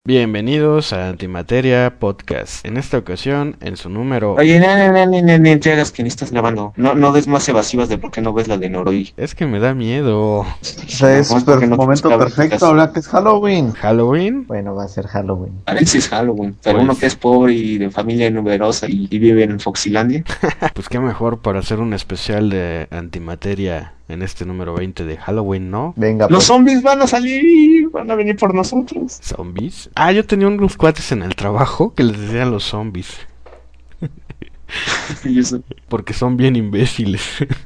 Bienvenidos a Antimateria Podcast. En esta ocasión, en su número... Oye, no te hagas que ni estás grabando. No des más evasivas de por qué no ves la de Noroi. Es que me da miedo. O sea, es momento perfecto hablar que es Halloween. ¿Halloween? Bueno, va a ser Halloween. A ver si es Halloween. Pero Pues- uno que es pobre y de familia numerosa y vive en Foxilandia. Pues qué mejor para hacer un especial de Antimateria en este número 20 de Halloween, ¿no? Venga, Los pues. zombies van a salir, van a venir por nosotros. ¿Zombies? Ah, yo tenía unos cuates en el trabajo que les decían los zombies. Y eso. Porque son bien imbéciles.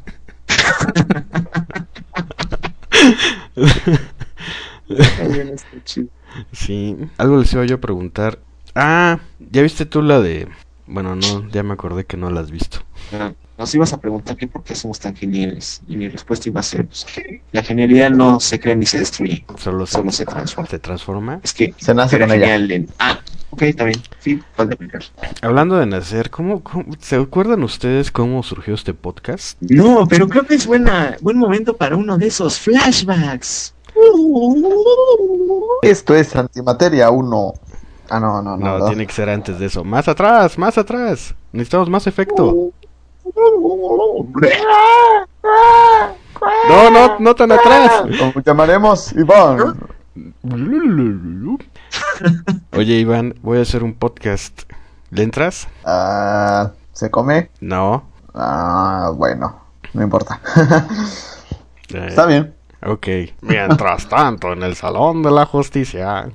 También está chido. Sí, algo les iba yo a preguntar. Ah, ¿ya viste tú la de...? Bueno, no, ya me acordé que no la has visto. Nos ibas a preguntar que por qué somos tan geniales. Y mi respuesta iba a ser pues, que la genialidad no se crea ni se destruye. Solo Solo se transforma. se transforma. Es que Se nace era con ella. genial en... ok, está bien. Sí, falta aplicar. Hablando de nacer, ¿cómo se acuerdan ustedes cómo surgió este podcast? No, pero creo que es buen momento para uno de esos flashbacks. Esto es Antimateria 1. Ah, no. No, tiene que ser antes de eso. Más atrás, más atrás. Necesitamos más efecto. No tan atrás. Lo llamaremos Iván. Oye, Iván, voy a hacer un podcast. ¿Le entras? ¿Se come? No. Bueno, no importa. Eh, Está bien. Ok. Mientras tanto, en el Salón de la Justicia.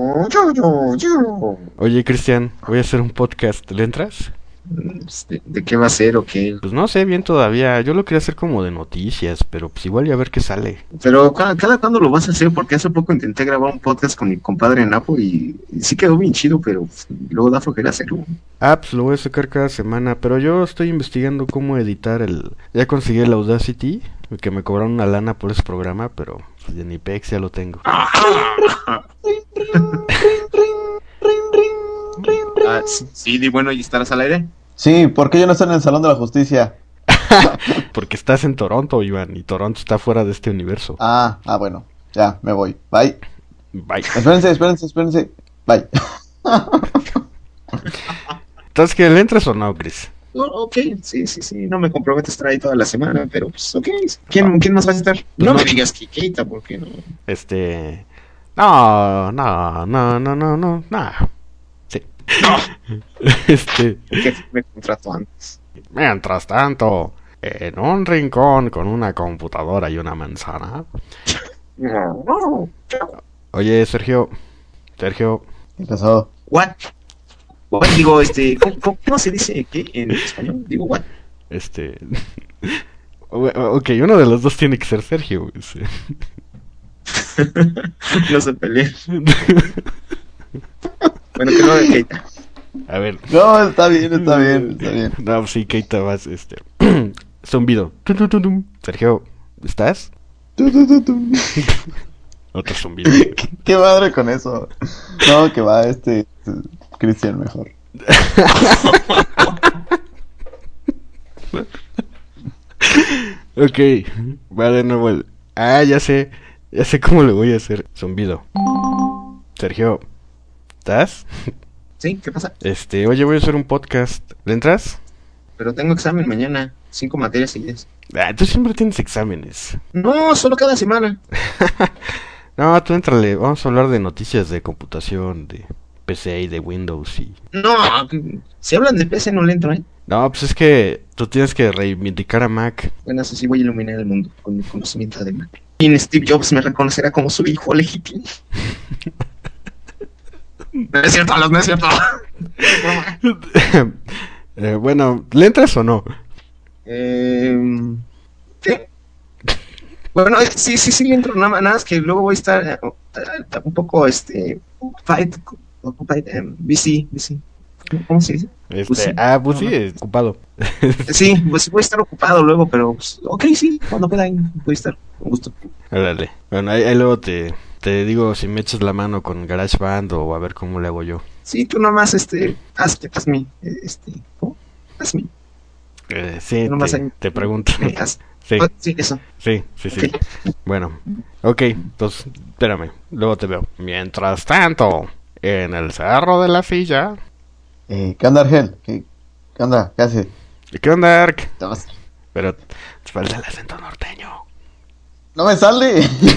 Oye, Cristian, voy a hacer un podcast. ¿Le entras? ¿De qué va a ser o qué? Pues no sé bien todavía. Yo lo quería hacer como de noticias, pero pues igual ya a ver qué sale. Pero cada cuándo lo vas a hacer, porque hace poco intenté grabar un podcast con mi compadre Napo y sí quedó bien chido, pero luego da flojera hacerlo. Ah, pues lo voy a sacar cada semana, pero yo estoy investigando cómo editar el... Ya conseguí el Audacity, que me cobraron una lana por ese programa, pero pues, de Nipex ya lo tengo. Sí, bueno, ¿y estarás al aire? Sí, ¿por qué yo no estoy en el Salón de la Justicia? Porque estás en Toronto, Iván, y Toronto está fuera de este universo. Bueno. Ya, me voy. Bye. Bye. Espérense. Bye. Entonces, ¿que le entras o no, Chris? Ok, sí, no me comprometo a estar ahí toda la semana, pero pues ok. ¿Quién más va a estar? No me digas que Keita, porque no. No. Sí. Que me contrató antes. Mientras tanto, en un rincón con una computadora y una manzana. Oye, Sergio. ¿Qué pasó? What? Digo, ¿cómo se dice qué en español? Digo, what? Ok, uno de los dos tiene que ser Sergio. No se peleen. Bueno, que no de Keita. A ver. No, está bien. No, sí, Keita vas, zumbido. Sergio, ¿estás? Otro zumbido. ¿Qué madre con eso? No, que va Cristian mejor. Ok, va de nuevo el... ya sé cómo le voy a hacer. Zumbido. Sergio, ¿estás? ¿Sí? ¿Qué pasa? Oye, voy a hacer un podcast. ¿Le entras? Pero tengo examen mañana. 5 materias seguidas. Tú siempre tienes exámenes. No, solo cada semana. No, tú éntrale. Vamos a hablar de noticias de computación, de PC y de Windows y... No, si hablan de PC no le entro, ¿eh? No, pues es que tú tienes que reivindicar a Mac. Bueno, eso sí, voy a iluminar el mundo con mi conocimiento de Mac. Y Steve Jobs me reconocerá como su hijo legítimo. No es cierto. Bueno, ¿le entras o no? Sí. Bueno, sí, entro, nada más que luego voy a estar un poco, busy. ¿Cómo se dice? Busy es ocupado. Sí, pues voy a estar ocupado luego, pero pues, ok, sí, cuando pueda voy a estar, con gusto. Órale. Bueno, ahí luego te digo si me echas la mano con GarageBand o a ver cómo le hago yo. Sí, tú nomás, hazme, ¿cómo? Hazme. Sí, te pregunto. Sí. Sí, eso. Sí. Bueno, ok, entonces, espérame, luego te veo. Mientras tanto, en el Cerro de la Silla. ¿Qué onda, Argel? ¿Qué onda? ¿Qué haces? ¿Qué onda, Ark? Estabas- Pero te falta el acento norteño. ¡No me sale!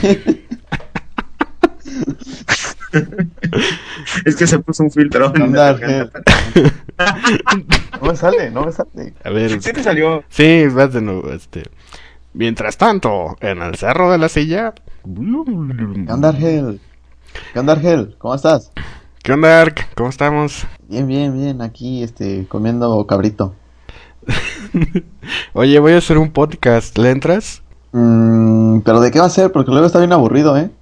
Es que se puso un filtro ¿Qué en onda, la garganta. Argel? No me sale. A ver, Sí te salió. sí, vas de nuevo, Mientras tanto, en el Cerro de la Silla. ¿Qué onda, Argel? ¿Cómo estás? ¿Qué onda, Ark? ¿Cómo estamos? Bien, aquí, comiendo cabrito. Oye, voy a hacer un podcast, ¿le entras? ¿Pero de qué va a ser? Porque luego está bien aburrido, ¿eh?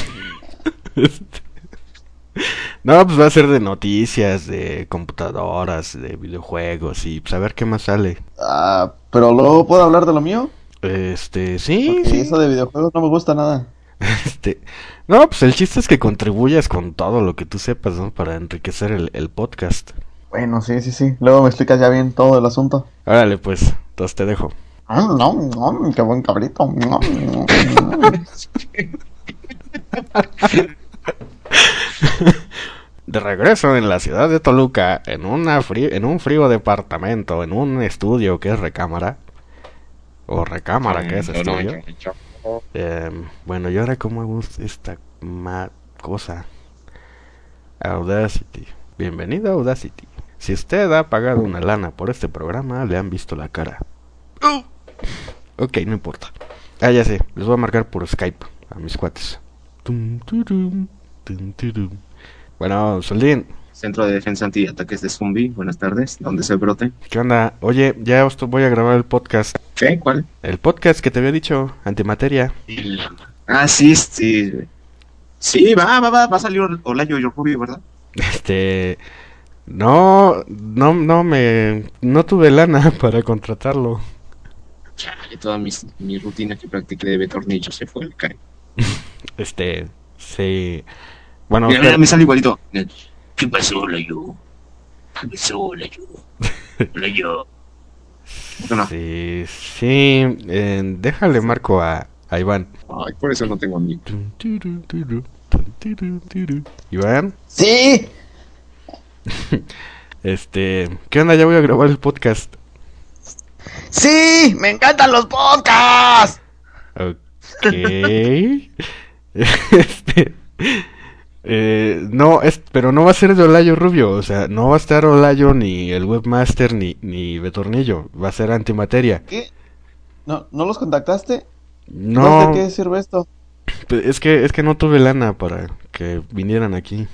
No, pues va a ser de noticias, de computadoras, de videojuegos y pues a ver qué más sale. ¿Pero luego puedo hablar de lo mío? Sí, Porque sí. eso de videojuegos no me gusta nada. No, pues el chiste es que contribuyas con todo lo que tú sepas, ¿no? Para enriquecer el podcast. Bueno, sí. Luego me explicas ya bien todo el asunto. Órale, pues, entonces te dejo. Qué buen cabrito. De regreso en la ciudad de Toluca, en un frío departamento, en un estudio que es recámara. O recámara que es estudio. Bueno, ¿y ahora cómo hago esta cosa? Audacity. Bienvenido a Audacity. Si usted ha pagado una lana por este programa, le han visto la cara. Ok, no importa. Ya sé, les voy a marcar por Skype a mis cuates. Bueno, Soldín, Centro de Defensa Antiataques de Zombie. Buenas tardes. ¿Dónde se brote? ¿qué onda? Oye, ya voy a grabar el podcast. ¿Qué? ¿Cuál? El podcast que te había dicho, Antimateria. Sí. Sí, va a salir Olayo y Rubio, ¿verdad? No tuve lana para contratarlo. Chale, toda mi rutina que practiqué de tornillo se fue al caer. Sí. Bueno, Mira, me sale igualito. ¿Qué pasó, Olayo? Olayo. No. Sí, déjale marco a Iván. Ay, por eso no tengo amigos. Iván, ¡Sí! ¿qué onda? Ya voy a grabar el podcast. ¡Sí! ¡Me encantan los podcasts! Ok. No, pero no va a ser de Olayo Rubio, o sea, no va a estar Olayo ni el webmaster ni Betornillo, va a ser Antimateria. ¿Qué? ¿No los contactaste? No, ¿De qué sirve esto? es que no tuve lana para que vinieran aquí.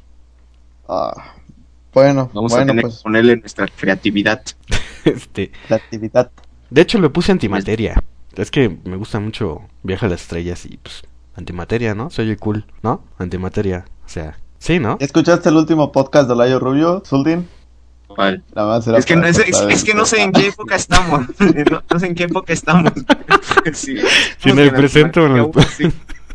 Bueno, Vamos a tener pues, que ponerle nuestra creatividad. la actividad. De hecho le puse Antimateria. Es que me gusta mucho Viaje a las Estrellas y pues Antimateria, ¿no? Se oye cool, ¿no? Antimateria, o sea, sí, ¿no? ¿Escuchaste el último podcast de Olayo Rubio, Zuldin? ¿Cuál? Nada más era Es que, para es cortar que no sé en qué época estamos. No sé en qué época estamos. Sí, Si en el presente o en el... sí.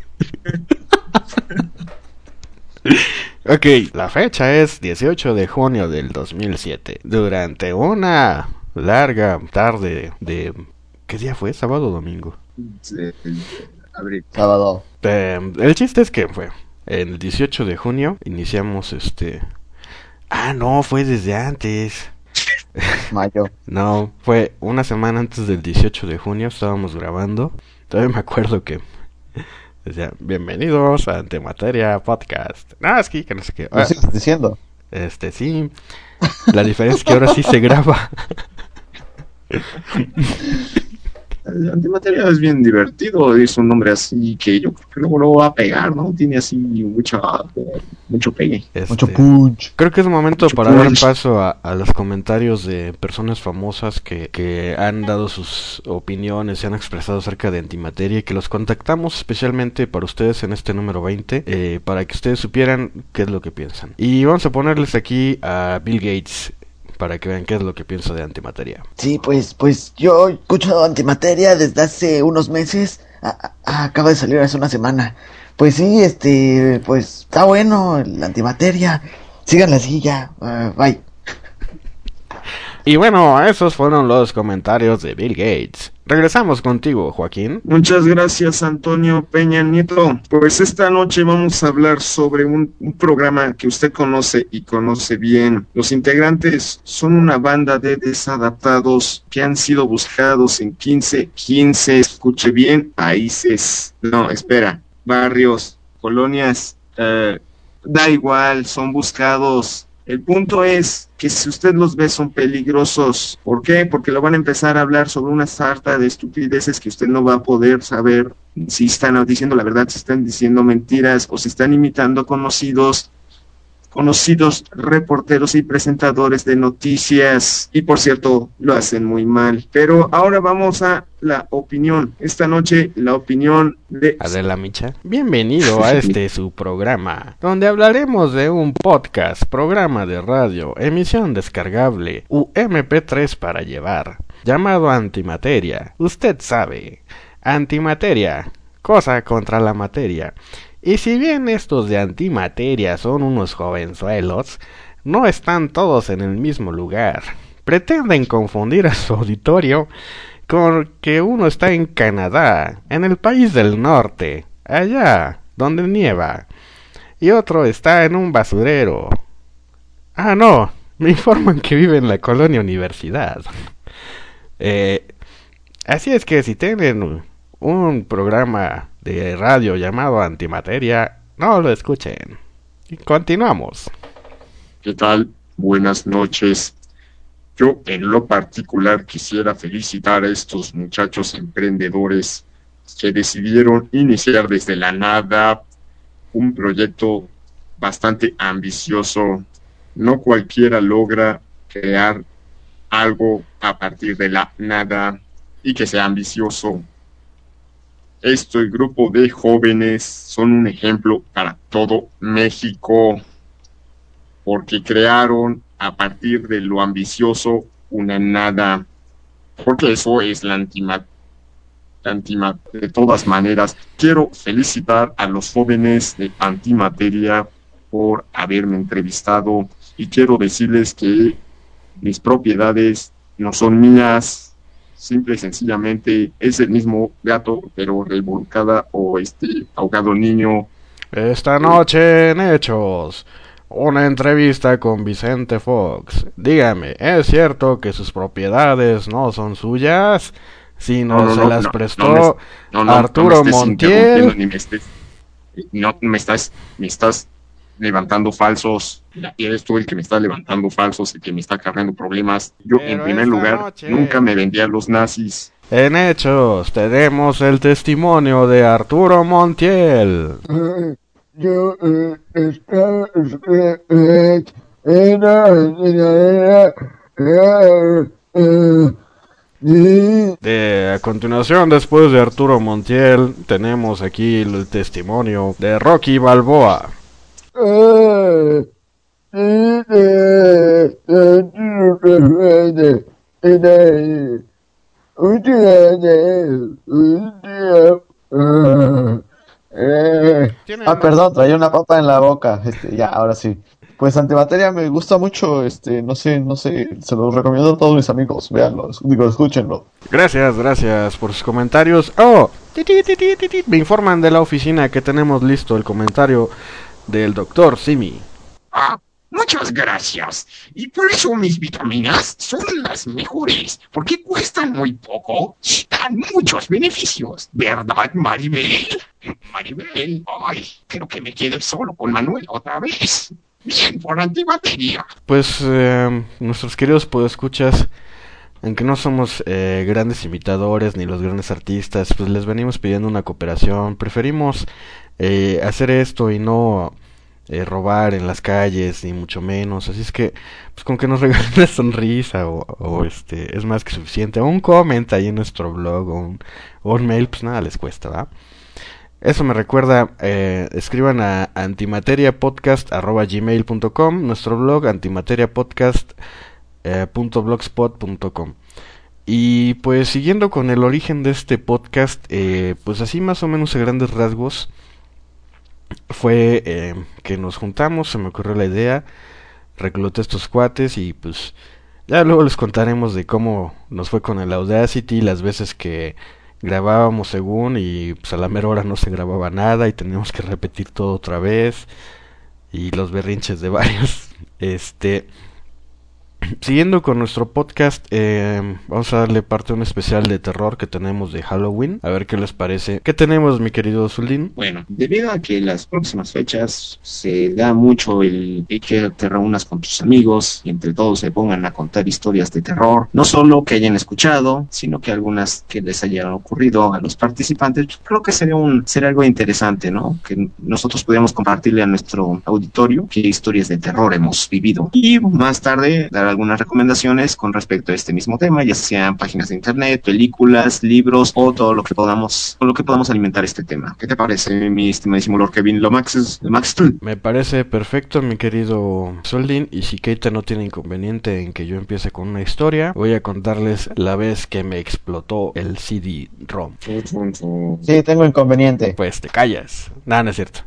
Ok, la fecha es 18 de junio del 2007. Durante una larga tarde de... ¿Qué día fue? ¿Sábado o domingo? Abril. Sábado. El chiste es que fue el 18 de junio. Iniciamos no, fue desde antes. Mayo. No, fue una semana antes del 18 de junio. Estábamos grabando. Todavía me acuerdo que decía, bienvenidos a Antimateria Podcast. No, es que no sé qué. ¿Lo sigues diciendo? Sí. La diferencia es que ahora sí se graba. Antimateria es bien divertido, es un nombre así que yo creo que luego lo va a pegar, ¿no? Tiene así mucho pegue. Mucho punch. Creo que es momento Mucho para dar punch. paso a los comentarios de personas famosas que han dado sus opiniones, se han expresado acerca de Antimateria y que los contactamos especialmente para ustedes en este número 20, para que ustedes supieran qué es lo que piensan. Y vamos a ponerles aquí a Bill Gates para que vean qué es lo que pienso de Antimateria. Sí, pues yo escucho Antimateria desde hace unos meses. Acaba de salir hace una semana. Pues sí, pues está bueno el Antimateria. Síganla así ya. Bye. Y bueno, esos fueron los comentarios de Bill Gates. Regresamos contigo, Joaquín. Muchas gracias, Antonio Peña Nieto. Pues esta noche vamos a hablar sobre un programa que usted conoce y conoce bien. Los integrantes son una banda de desadaptados que han sido buscados en 15, escuche bien, países. No, espera, barrios, colonias, da igual, son buscados. El punto es que si usted los ve son peligrosos. ¿Por qué? Porque lo van a empezar a hablar sobre una sarta de estupideces que usted no va a poder saber si están diciendo la verdad, si están diciendo mentiras o si están imitando conocidos reporteros y presentadores de noticias. Y por cierto, lo hacen muy mal. Pero ahora vamos a la opinión. Esta noche, la opinión de Adela Micha. Bienvenido a su programa, donde hablaremos de un podcast, programa de radio, emisión descargable, MP3 para llevar, llamado Antimateria. Usted sabe, Antimateria, cosa contra la materia. Y si bien estos de Antimateria son unos jovenzuelos, no están todos en el mismo lugar. Pretenden confundir a su auditorio con que uno está en Canadá, en el país del norte, allá donde nieva, y otro está en un basurero. Ah, no, me informan que vive en la colonia Universidad. Así es que si tienen un programa de radio llamado Antimateria, no lo escuchen. Y continuamos. ¿Qué tal? Buenas noches. Yo en lo particular quisiera felicitar a estos muchachos emprendedores que decidieron iniciar desde la nada un proyecto bastante ambicioso. No cualquiera logra crear algo a partir de la nada y que sea ambicioso. Este grupo de jóvenes son un ejemplo para todo México, porque crearon a partir de lo ambicioso una nada, porque eso es la de todas maneras. Quiero felicitar a los jóvenes de Antimateria por haberme entrevistado y quiero decirles que mis propiedades no son mías. Simple y sencillamente es el mismo gato, pero revolcada o ahogado niño. Esta noche en Hechos, una entrevista con Vicente Fox. Dígame, ¿es cierto que sus propiedades no son suyas, sino se las prestó Arturo Montiel? No me estás levantando falsos. Eres tú el que me está levantando falsos, el que me está cargando problemas. Yo, Pero en primer lugar, noche, nunca me vendí a los nazis. En Hechos tenemos el testimonio de Arturo Montiel. Yo A continuación, después de Arturo Montiel, tenemos aquí el testimonio de Rocky Balboa. Perdón, traía una papa en la boca. Ya, ahora sí. Pues Antimateria me gusta mucho, no sé, se los recomiendo a todos mis amigos, véanlo, escúchenlo. Gracias por sus comentarios. Me informan de la oficina que tenemos listo el comentario del doctor Simi. Muchas gracias. Y por eso mis vitaminas son las mejores, porque cuestan muy poco y dan muchos beneficios. ¿Verdad, Maribel? Maribel, ay, creo que me quedé solo con Manuel otra vez. Bien por Antimateria. Pues nuestros queridos podescuchas, aunque no somos grandes imitadores ni los grandes artistas, pues les venimos pidiendo una cooperación. Preferimos hacer esto y no robar en las calles, ni mucho menos. Así es que, pues con que nos regalen una sonrisa o es más que suficiente. O un comment ahí en nuestro blog o un mail, pues nada les cuesta, ¿va? Eso me recuerda, escriban a antimateriapodcast@gmail.com, nuestro blog antimateriapodcast.blogspot.com. Y pues siguiendo con el origen de este podcast, pues así más o menos a grandes rasgos, fue que nos juntamos, se me ocurrió la idea, recluté estos cuates y pues Ya luego les contaremos de cómo nos fue con el Audacity, las veces que grabábamos según y pues a la mera hora no se grababa nada y teníamos que repetir todo otra vez y los berrinches de varios. Siguiendo con nuestro podcast, vamos a darle parte a un especial de terror que tenemos de Halloween. A ver qué les parece. ¿Qué tenemos, mi querido Zuldin? Bueno, debido a que las próximas fechas se da mucho el que te reúnas con tus amigos y entre todos se pongan a contar historias de terror, no solo que hayan escuchado, sino que algunas que les hayan ocurrido a los participantes. Creo que sería algo interesante, ¿no? Que nosotros pudiéramos compartirle a nuestro auditorio qué historias de terror hemos vivido y más tarde dar algunas recomendaciones con respecto a este mismo tema, ya sean páginas de internet, películas, libros o todo lo que podamos alimentar este tema. ¿Qué te parece, mi estimadísimo Lord Kevin Lomax? Me parece perfecto, mi querido Soldin, y si Keita no tiene inconveniente en que yo empiece con una historia, voy a contarles la vez que me explotó el CD-ROM. Sí, tengo inconveniente. Pues te callas. Nada, no es cierto.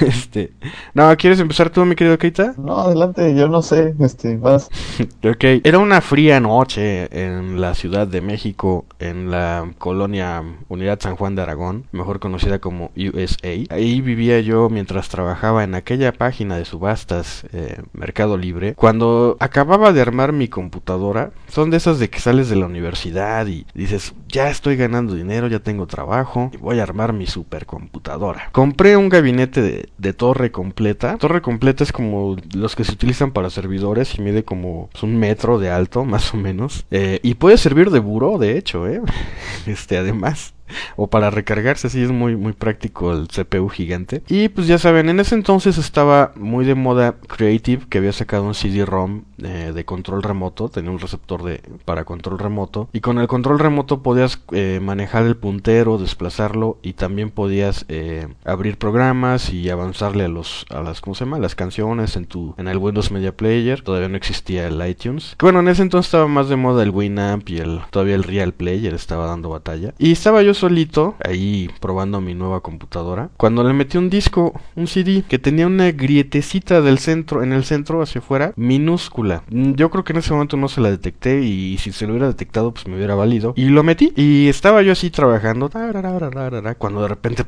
No, ¿quieres empezar tú, mi querido Keita? No, adelante, yo no sé, vas. Ok, era una fría noche en la Ciudad de México, en la colonia Unidad San Juan de Aragón, mejor conocida como USA. Ahí vivía yo mientras trabajaba en aquella página de subastas, Mercado Libre. Cuando acababa de armar mi computadora, son de esas de que sales de la universidad y dices, ya estoy ganando dinero, ya tengo trabajo, y voy a armar mi supercomputadora. Compré un gabinete de torre completa. Torre completa es como los que se utilizan para servidores y mide como un metro de alto, más o menos. Y puede servir de buró, de hecho, además. O para recargarse, sí, es muy muy práctico el CPU gigante. Y pues ya saben, en ese entonces estaba muy de moda Creative, que había sacado un CD-ROM de control remoto. Tenía un receptor para control remoto, y con el control remoto podías manejar el puntero, desplazarlo, y también podías abrir programas y avanzarle a las ¿cómo se llama? Las canciones en el Windows Media Player. Todavía no existía el iTunes. Bueno, en ese entonces estaba más de moda el Winamp y todavía el Real Player estaba dando batalla. Y estaba yo solito ahí probando mi nueva computadora cuando le metí un CD que tenía una grietecita en el centro hacia afuera, minúscula. Yo creo que en ese momento no se la detecté, y si se lo hubiera detectado pues me hubiera valido, y lo metí y estaba yo así trabajando cuando de repente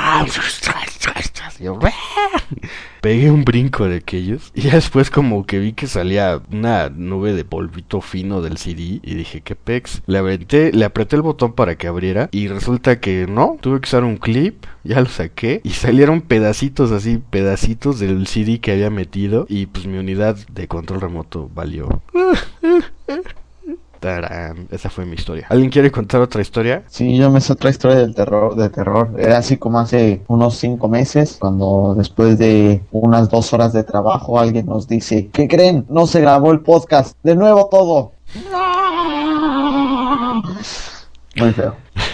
pegué un brinco de aquellos, y ya después como que vi que salía una nube de polvito fino del CD y dije, ¿qué pex? Le apreté el botón para que abriera y resulta que no, tuve que usar un clip, ya lo saqué y salieron pedacitos del CD que había metido, y pues mi unidad de control remoto valió. ¡Tarán! Esa fue mi historia. ¿Alguien quiere contar otra historia? Sí, yo me sé otra historia de terror. Era así como hace unos 5 meses, cuando después de unas 2 horas de trabajo alguien nos dice, ¿qué creen? No se grabó el podcast. De nuevo todo. Muy feo.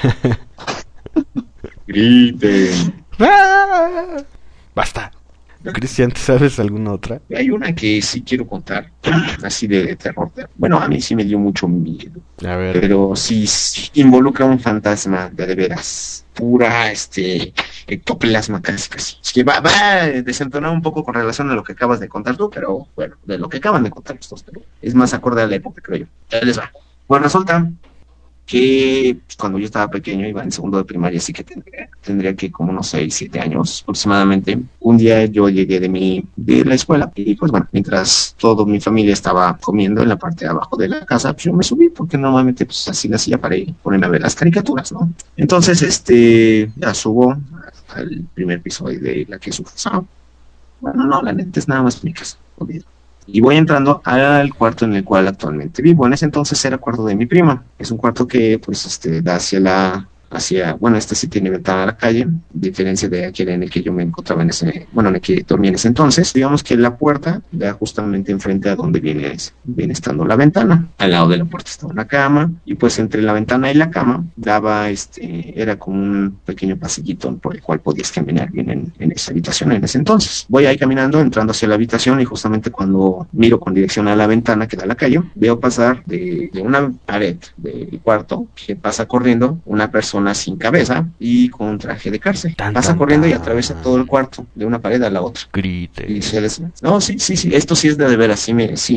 Griten. Basta. Cristian, ¿sabes alguna otra? Hay una que sí quiero contar, así de terror. Bueno, a mí sí me dio mucho miedo. A ver. Pero sí involucra un fantasma de veras. Pura, ectoplasma casi. Es que va a desentonar un poco con relación a lo que acabas de contar tú, pero bueno, de lo que acaban de contar estos, pero es más acorde a la época, creo yo. Ya les va. Pues resulta que pues, cuando yo estaba pequeño, iba en segundo de primaria, así que tendría que como unos 6, 7 años aproximadamente. Un día yo llegué de la escuela y pues bueno, mientras toda mi familia estaba comiendo en la parte de abajo de la casa, pues yo me subí porque normalmente pues así la hacía para ponerme a ver las caricaturas, ¿no? Entonces, ya subo al primer piso de la que es su casa. Bueno, no, la neta es nada más mi casa, olvido. Y voy entrando al cuarto en el cual actualmente vivo. En ese entonces era el cuarto de mi prima. Es un cuarto que pues da bueno, este sí tiene ventana a la calle, a diferencia de aquel en el que yo me encontraba en el que dormía en ese entonces. Digamos que la puerta da justamente enfrente a donde viene estando la ventana. Al lado de la puerta estaba una cama, y pues entre la ventana y la cama era como un pequeño pasillito por el cual podías caminar bien en esa habitación en ese entonces. Voy ahí caminando, entrando hacia la habitación, y justamente cuando miro con dirección a la ventana que da a la calle, veo pasar de una pared del cuarto que pasa corriendo una persona persona sin cabeza y con traje de cárcel. Tan, Pasa tan, corriendo y tan. atraviesa todo el cuarto, de una pared a la otra. Grite. Y no, sí, esto sí es de veras,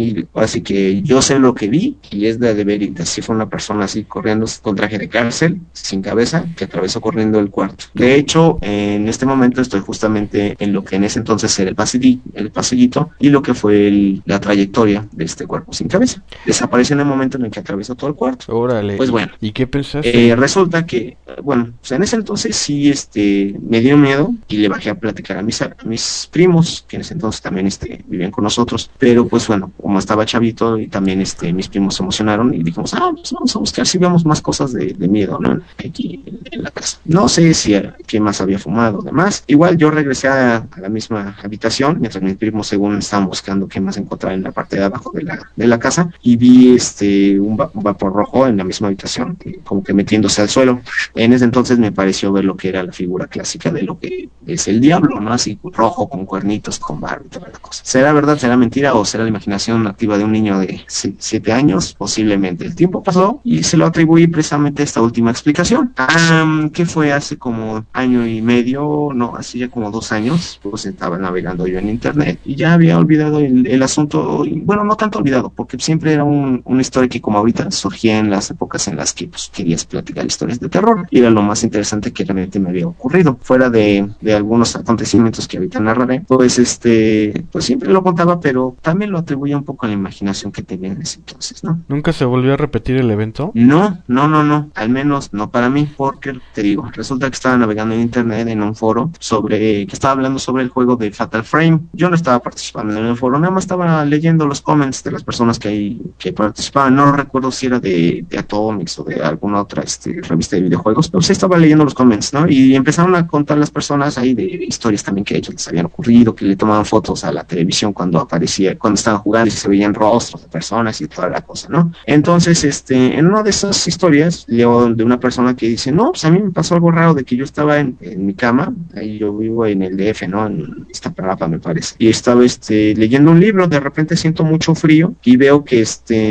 así que yo sé lo que vi y es de veras, sí fue una persona así corriendo con traje de cárcel, sin cabeza, que atravesó corriendo el cuarto. De hecho, en este momento estoy justamente en lo que en ese entonces era el pasillito y lo que fue la trayectoria de este cuerpo sin cabeza. Desapareció en el momento en el que atravesó todo el cuarto. Órale. Pues bueno. ¿Y qué pensaste? Resulta que, bueno, o sea, en ese entonces sí, me dio miedo y le bajé a platicar a mis primos, que en ese entonces también, vivían con nosotros, pero pues bueno, como estaba chavito y también, mis primos se emocionaron y dijimos, pues vamos a buscar si vemos más cosas de miedo, ¿no? Aquí en la casa. No sé si quién más había fumado, demás. Igual yo regresé a la misma habitación, mientras mis primos según estaban buscando qué más encontrar en la parte de abajo de la casa, y vi un vapor rojo en la misma habitación, como que metiéndose al suelo. En ese entonces me pareció ver lo que era la figura clásica de lo que es el diablo, ¿no? Así rojo, con cuernitos, con barba y toda la cosa. ¿Será verdad, será mentira o será la imaginación activa de un niño de 7 años? Posiblemente. El tiempo pasó y se lo atribuí precisamente a esta última explicación. Que fue hace como año y medio, no, así ya como 2 años, pues estaba navegando yo en internet y ya había olvidado el asunto, y bueno, no tanto olvidado, porque siempre era una historia que como ahorita surgía en las épocas en las que pues querías platicar historias de terror, y era lo más interesante que realmente me había ocurrido, fuera de algunos acontecimientos que ahorita narraré, pues pues siempre lo contaba, pero también lo atribuía un poco a la imaginación que tenía en ese entonces, ¿no? ¿Nunca se volvió a repetir el evento? No, al menos no para mí, porque te digo, resulta que estaba navegando en internet en un foro que estaba hablando sobre el juego de Fatal Frame. Yo no estaba participando en el foro, nada más estaba leyendo los comments de las personas que participaban. No recuerdo si era de Atomics o de alguna otra revista de videojuegos, pero sí estaba leyendo los comments, ¿no? Y empezaron a contar las personas ahí de historias también que a ellos les habían ocurrido, que le tomaban fotos a la televisión cuando estaban jugando y se veían rostros de personas y toda la cosa, ¿no? Entonces, en una de esas historias leo de una persona que dice, no, pues a mí me pasó algo raro de que yo estaba en mi cama, ahí yo vivo en el DF, ¿no? En Iztapalapa, me parece, y estaba leyendo un libro, de repente siento mucho frío y veo que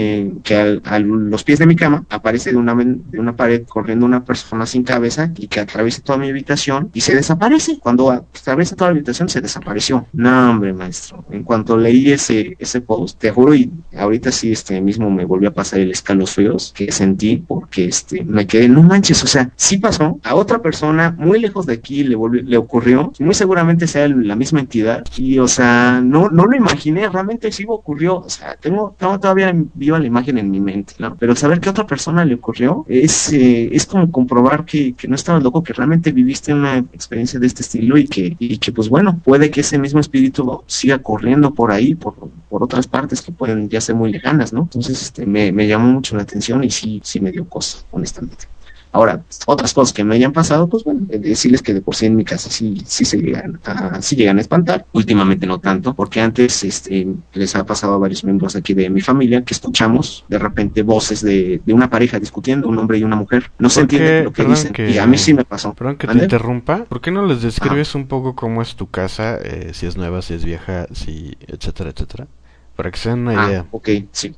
a los pies de mi cama aparece de una pared corriendo una persona sin cabeza y que atraviesa toda mi habitación y se desaparece. Cuando atraviesa toda la habitación se desapareció. No, hombre, maestro, en cuanto leí ese post, te juro, y ahorita sí mismo me volvió a pasar el escalofríos que sentí, porque me quedé, no manches, o sea, sí pasó a otra persona muy lejos de aquí, le ocurrió, muy seguramente sea la misma entidad, y o sea, no lo imaginé, realmente sí ocurrió, o sea, tengo todavía viva la imagen en mi mente, ¿no? Pero saber que a otra persona le ocurrió es como comprobar que no estabas loco, que realmente viviste una experiencia de este estilo, y que pues bueno, puede que ese mismo espíritu siga corriendo por ahí, por otras partes que pueden ya ser muy lejanas, ¿no? Entonces me llamó mucho la atención y sí me dio cosa, honestamente. Ahora, otras cosas que me hayan pasado, pues bueno, decirles que de por sí en mi casa sí llegan a espantar. Últimamente no tanto, porque antes les ha pasado a varios miembros aquí de mi familia que escuchamos de repente voces de una pareja discutiendo, un hombre y una mujer. No se entiende lo que dicen, y a mí sí me pasó. Perdón que te interrumpa. ¿Por qué no les describes un poco cómo es tu casa? Si es nueva, si es vieja, etcétera, etcétera, para que se den una idea. Ok, sí.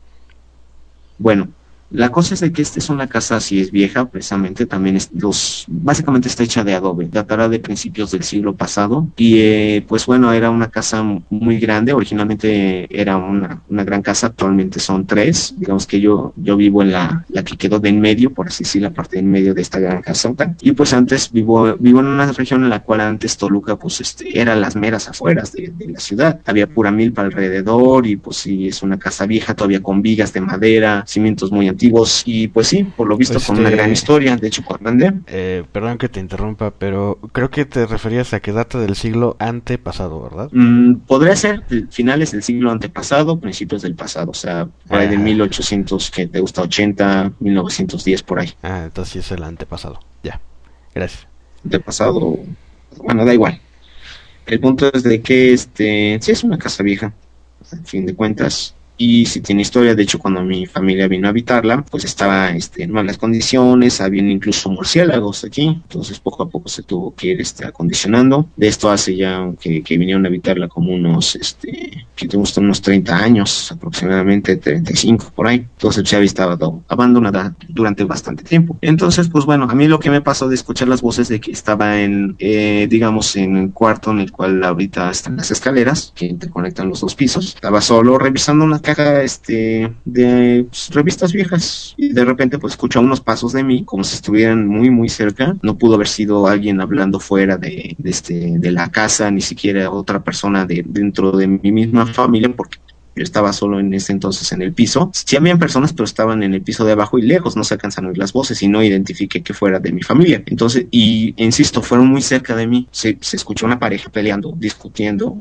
Bueno, la cosa es de que esta es una casa, si es vieja, precisamente, también básicamente está hecha de adobe, datará de principios del siglo pasado, y pues bueno, era una casa muy grande, originalmente era una gran casa, actualmente son 3, digamos que yo vivo en la que quedó de en medio, por así decir, la parte de en medio de esta gran casa, y pues antes vivo en una región en la cual antes Toluca, pues era las meras afueras de la ciudad, había pura milpa alrededor, y pues sí, es una casa vieja, todavía con vigas de madera, cimientos muy antiguos, y pues sí, por lo visto con una gran historia, de hecho con grande. Perdón que te interrumpa, pero creo que te referías a que data del siglo antepasado, ¿verdad? Podría ser finales del siglo antepasado, principios del pasado, o sea, por ahí de 1800, que te gusta, 80, 1910, por ahí. Entonces sí es el antepasado, ya, gracias. Antepasado, bueno, da igual. El punto es de que sí es una casa vieja, a fin de cuentas. y sí tiene historia. De hecho, cuando mi familia vino a habitarla, pues estaba en malas condiciones, habían incluso murciélagos aquí, entonces poco a poco se tuvo que ir acondicionando. De esto hace ya que vinieron a habitarla como unos, que te gustan unos 30 años, aproximadamente 35 por ahí. Entonces ya había estado abandonada durante bastante tiempo. Entonces, pues bueno, a mí lo que me pasó de escuchar las voces de que estaba digamos, en el cuarto en el cual ahorita están las escaleras que interconectan los dos pisos. Estaba solo revisando una caja de pues, revistas viejas y de repente pues escucho unos pasos de mí como si estuvieran muy muy cerca. No pudo haber sido alguien hablando fuera de la casa, ni siquiera otra persona dentro de mi misma familia, porque yo estaba solo en ese entonces en el piso. Sí habían personas, pero estaban en el piso de abajo y lejos, no se alcanzan a oír las voces y no identifiqué que fuera de mi familia. Entonces, y insisto, fueron muy cerca de mí. Se escuchó una pareja peleando, discutiendo,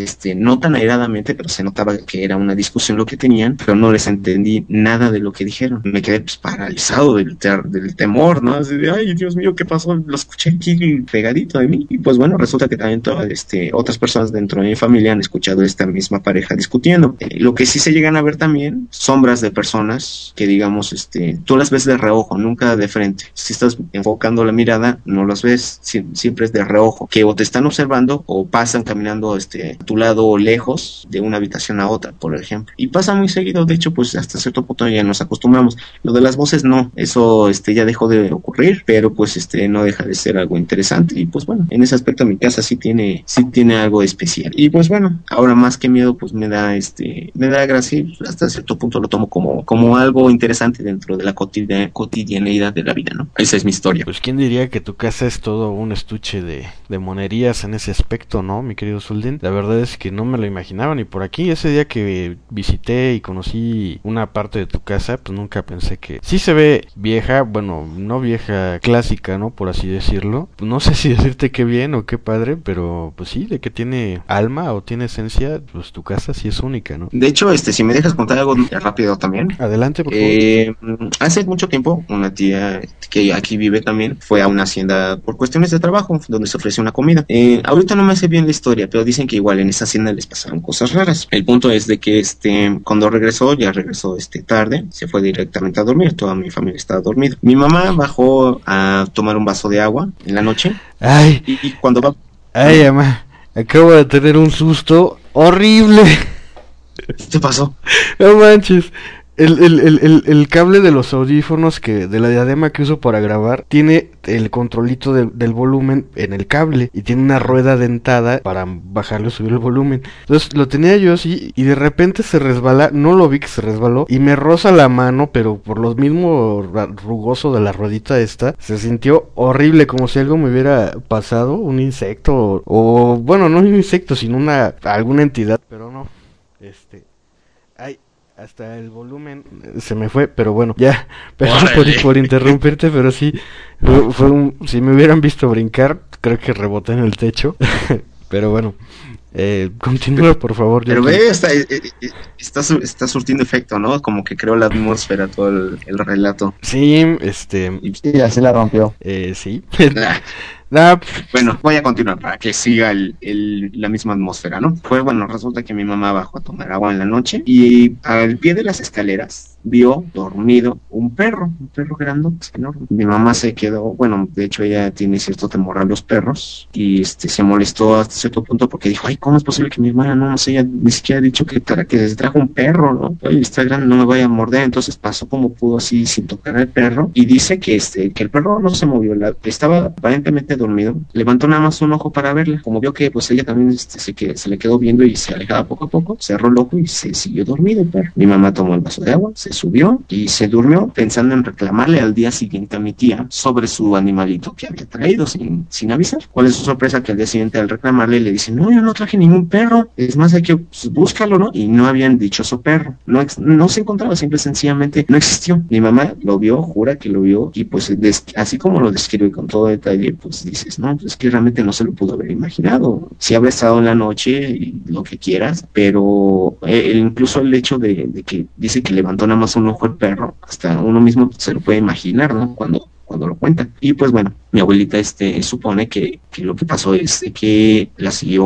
no tan airadamente, pero se notaba que era una discusión lo que tenían, pero no les entendí nada de lo que dijeron. Me quedé pues, paralizado del temor, ¿no? Así de, ay, Dios mío, ¿qué pasó? Lo escuché aquí pegadito de mí. Y pues bueno, resulta que también otras personas dentro de mi familia han escuchado esta misma pareja discutiendo. Lo que sí se llegan a ver también, sombras de personas que digamos, tú las ves de reojo, nunca de frente. Si estás enfocando la mirada, no las ves, siempre es de reojo, que o te están observando o pasan caminando a tu lado o lejos de una habitación a otra, por ejemplo. Y pasa muy seguido, de hecho, pues hasta cierto punto ya nos acostumbramos. Lo de las voces no, eso ya dejó de ocurrir, pero pues no deja de ser algo interesante. Y pues bueno, en ese aspecto mi casa sí tiene algo especial. Y pues bueno, ahora más que miedo, pues me da gracia y hasta cierto punto lo tomo como algo interesante dentro de la cotidianeidad de la vida, ¿no? Esa es mi historia. Pues quién diría que tu casa es todo un estuche de monerías en ese aspecto, ¿no, mi querido Zuldin? La verdad es que no me lo imaginaba ni por aquí. Ese día que visité y conocí una parte de tu casa, pues nunca pensé que... Sí se ve vieja, bueno, no vieja clásica, ¿no? Por así decirlo. Pues no sé si decirte qué bien o qué padre, pero pues sí, de que tiene alma o tiene esencia, pues tu casa sí es única, ¿no? De hecho, si me dejas contar algo rápido también. Adelante, por favor. Hace mucho tiempo, una tía que aquí vive también fue a una hacienda por cuestiones de trabajo, donde se ofreció una comida. Ahorita no me sé bien la historia, pero dicen que igual en esa hacienda les pasaron cosas raras. El punto es de que cuando regresó tarde, se fue directamente a dormir. Toda mi familia estaba dormida. Mi mamá bajó a tomar un vaso de agua en la noche. Ay, y cuando va... Ay, mamá, acabo de tener un susto horrible. ¿Qué pasó? No manches. El cable de los audífonos de la diadema que uso para grabar tiene el controlito del volumen en el cable y tiene una rueda dentada para bajarle o subir el volumen. Entonces lo tenía yo así y de repente se resbala, no lo vi que se resbaló y me roza la mano, pero por lo mismo rugoso de la ruedita se sintió horrible, como si algo me hubiera pasado, un insecto o bueno, no un insecto, sino alguna entidad, pero no. Ay, hasta el volumen se me fue, pero bueno, ya, perdón por interrumpirte, pero sí, si me hubieran visto brincar, creo que reboté en el techo, pero bueno, continúa por favor. Pero ve, está surtiendo efecto, ¿no? Como que creó la atmósfera, todo el relato. Sí, y así la rompió. Sí. Bueno, voy a continuar para que siga la misma atmósfera, ¿no? Pues bueno, resulta que mi mamá bajó a tomar agua en la noche y al pie de las escaleras vio dormido un perro grandote, enorme. Mi mamá se quedó, bueno, de hecho ella tiene cierto temor a los perros y se molestó hasta cierto punto porque dijo, ay, ¿cómo es posible que mi hermana no sé, ella ni siquiera ha dicho que se trajo un perro, ¿no? Ay, está grande, no me vaya a morder. Entonces pasó como pudo así sin tocar al perro y dice que el perro no se movió, estaba aparentemente dormido, levantó nada más un ojo para verla, como vio que pues ella también se le quedó viendo y se alejaba poco a poco, cerró el ojo y se siguió dormido el perro. Mi mamá tomó el vaso de agua, se subió y se durmió pensando en reclamarle al día siguiente a mi tía sobre su animalito que había traído sin avisar. ¿Cuál es su sorpresa? Que al día siguiente al reclamarle le dicen, no, yo no traje ningún perro, es más, hay que búscalo, ¿no? Y no habían dichoso perro, no se encontraba, simple y sencillamente no existió. Mi mamá lo vio, jura que lo vio y pues así como lo describe con todo detalle, pues dices, no, pues es que realmente no se lo pudo haber imaginado. Si habrá estado en la noche y lo que quieras, pero incluso el hecho de que dice que levantó nada más un ojo el perro, hasta uno mismo se lo puede imaginar, ¿no? Cuando lo cuentan. Y pues bueno, mi abuelita supone que lo que pasó es que la siguió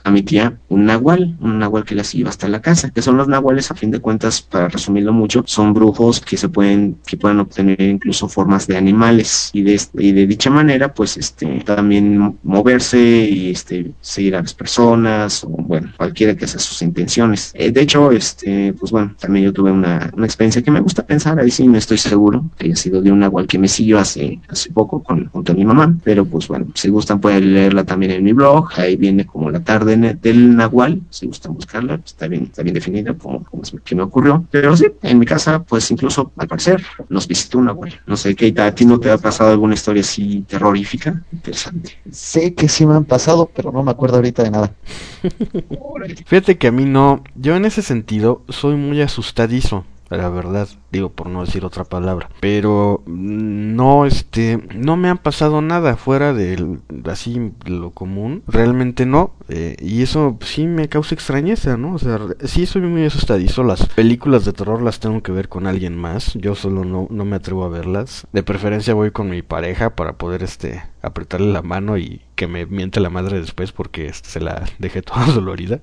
a mi tía un nahual que las iba hasta la casa. Que son los nahuales, a fin de cuentas, para resumirlo mucho, son brujos que pueden obtener incluso formas de animales y de dicha manera, pues, también moverse y, seguir a las personas, o bueno, cualquiera que sea sus intenciones. De hecho, pues bueno, también yo tuve una experiencia que me gusta pensar, ahí sí no estoy seguro, que haya sido de un nahual que me siguió hace poco junto a mi mamá, pero pues bueno, si gustan pueden leerla también en mi blog, ahí viene como la tarde del nahual, si gustan buscarla, está bien definida como es que me ocurrió, pero sí, en mi casa, pues incluso al parecer nos visitó un nahual. No sé, Keita, ¿a ti no te ha pasado alguna historia así terrorífica? Interesante. Sé que sí me han pasado, pero no me acuerdo ahorita de nada. Fíjate que a mí no, yo en ese sentido soy muy asustadizo, la verdad, digo por no decir otra palabra, pero no, no me han pasado nada fuera de así lo común, realmente no, y eso sí me causa extrañeza, ¿no? O sea, sí soy muy asustadizo, las películas de terror las tengo que ver con alguien más, yo solo no me atrevo a verlas, de preferencia voy con mi pareja para poder apretarle la mano y que me miente la madre después porque se la dejé toda dolorida,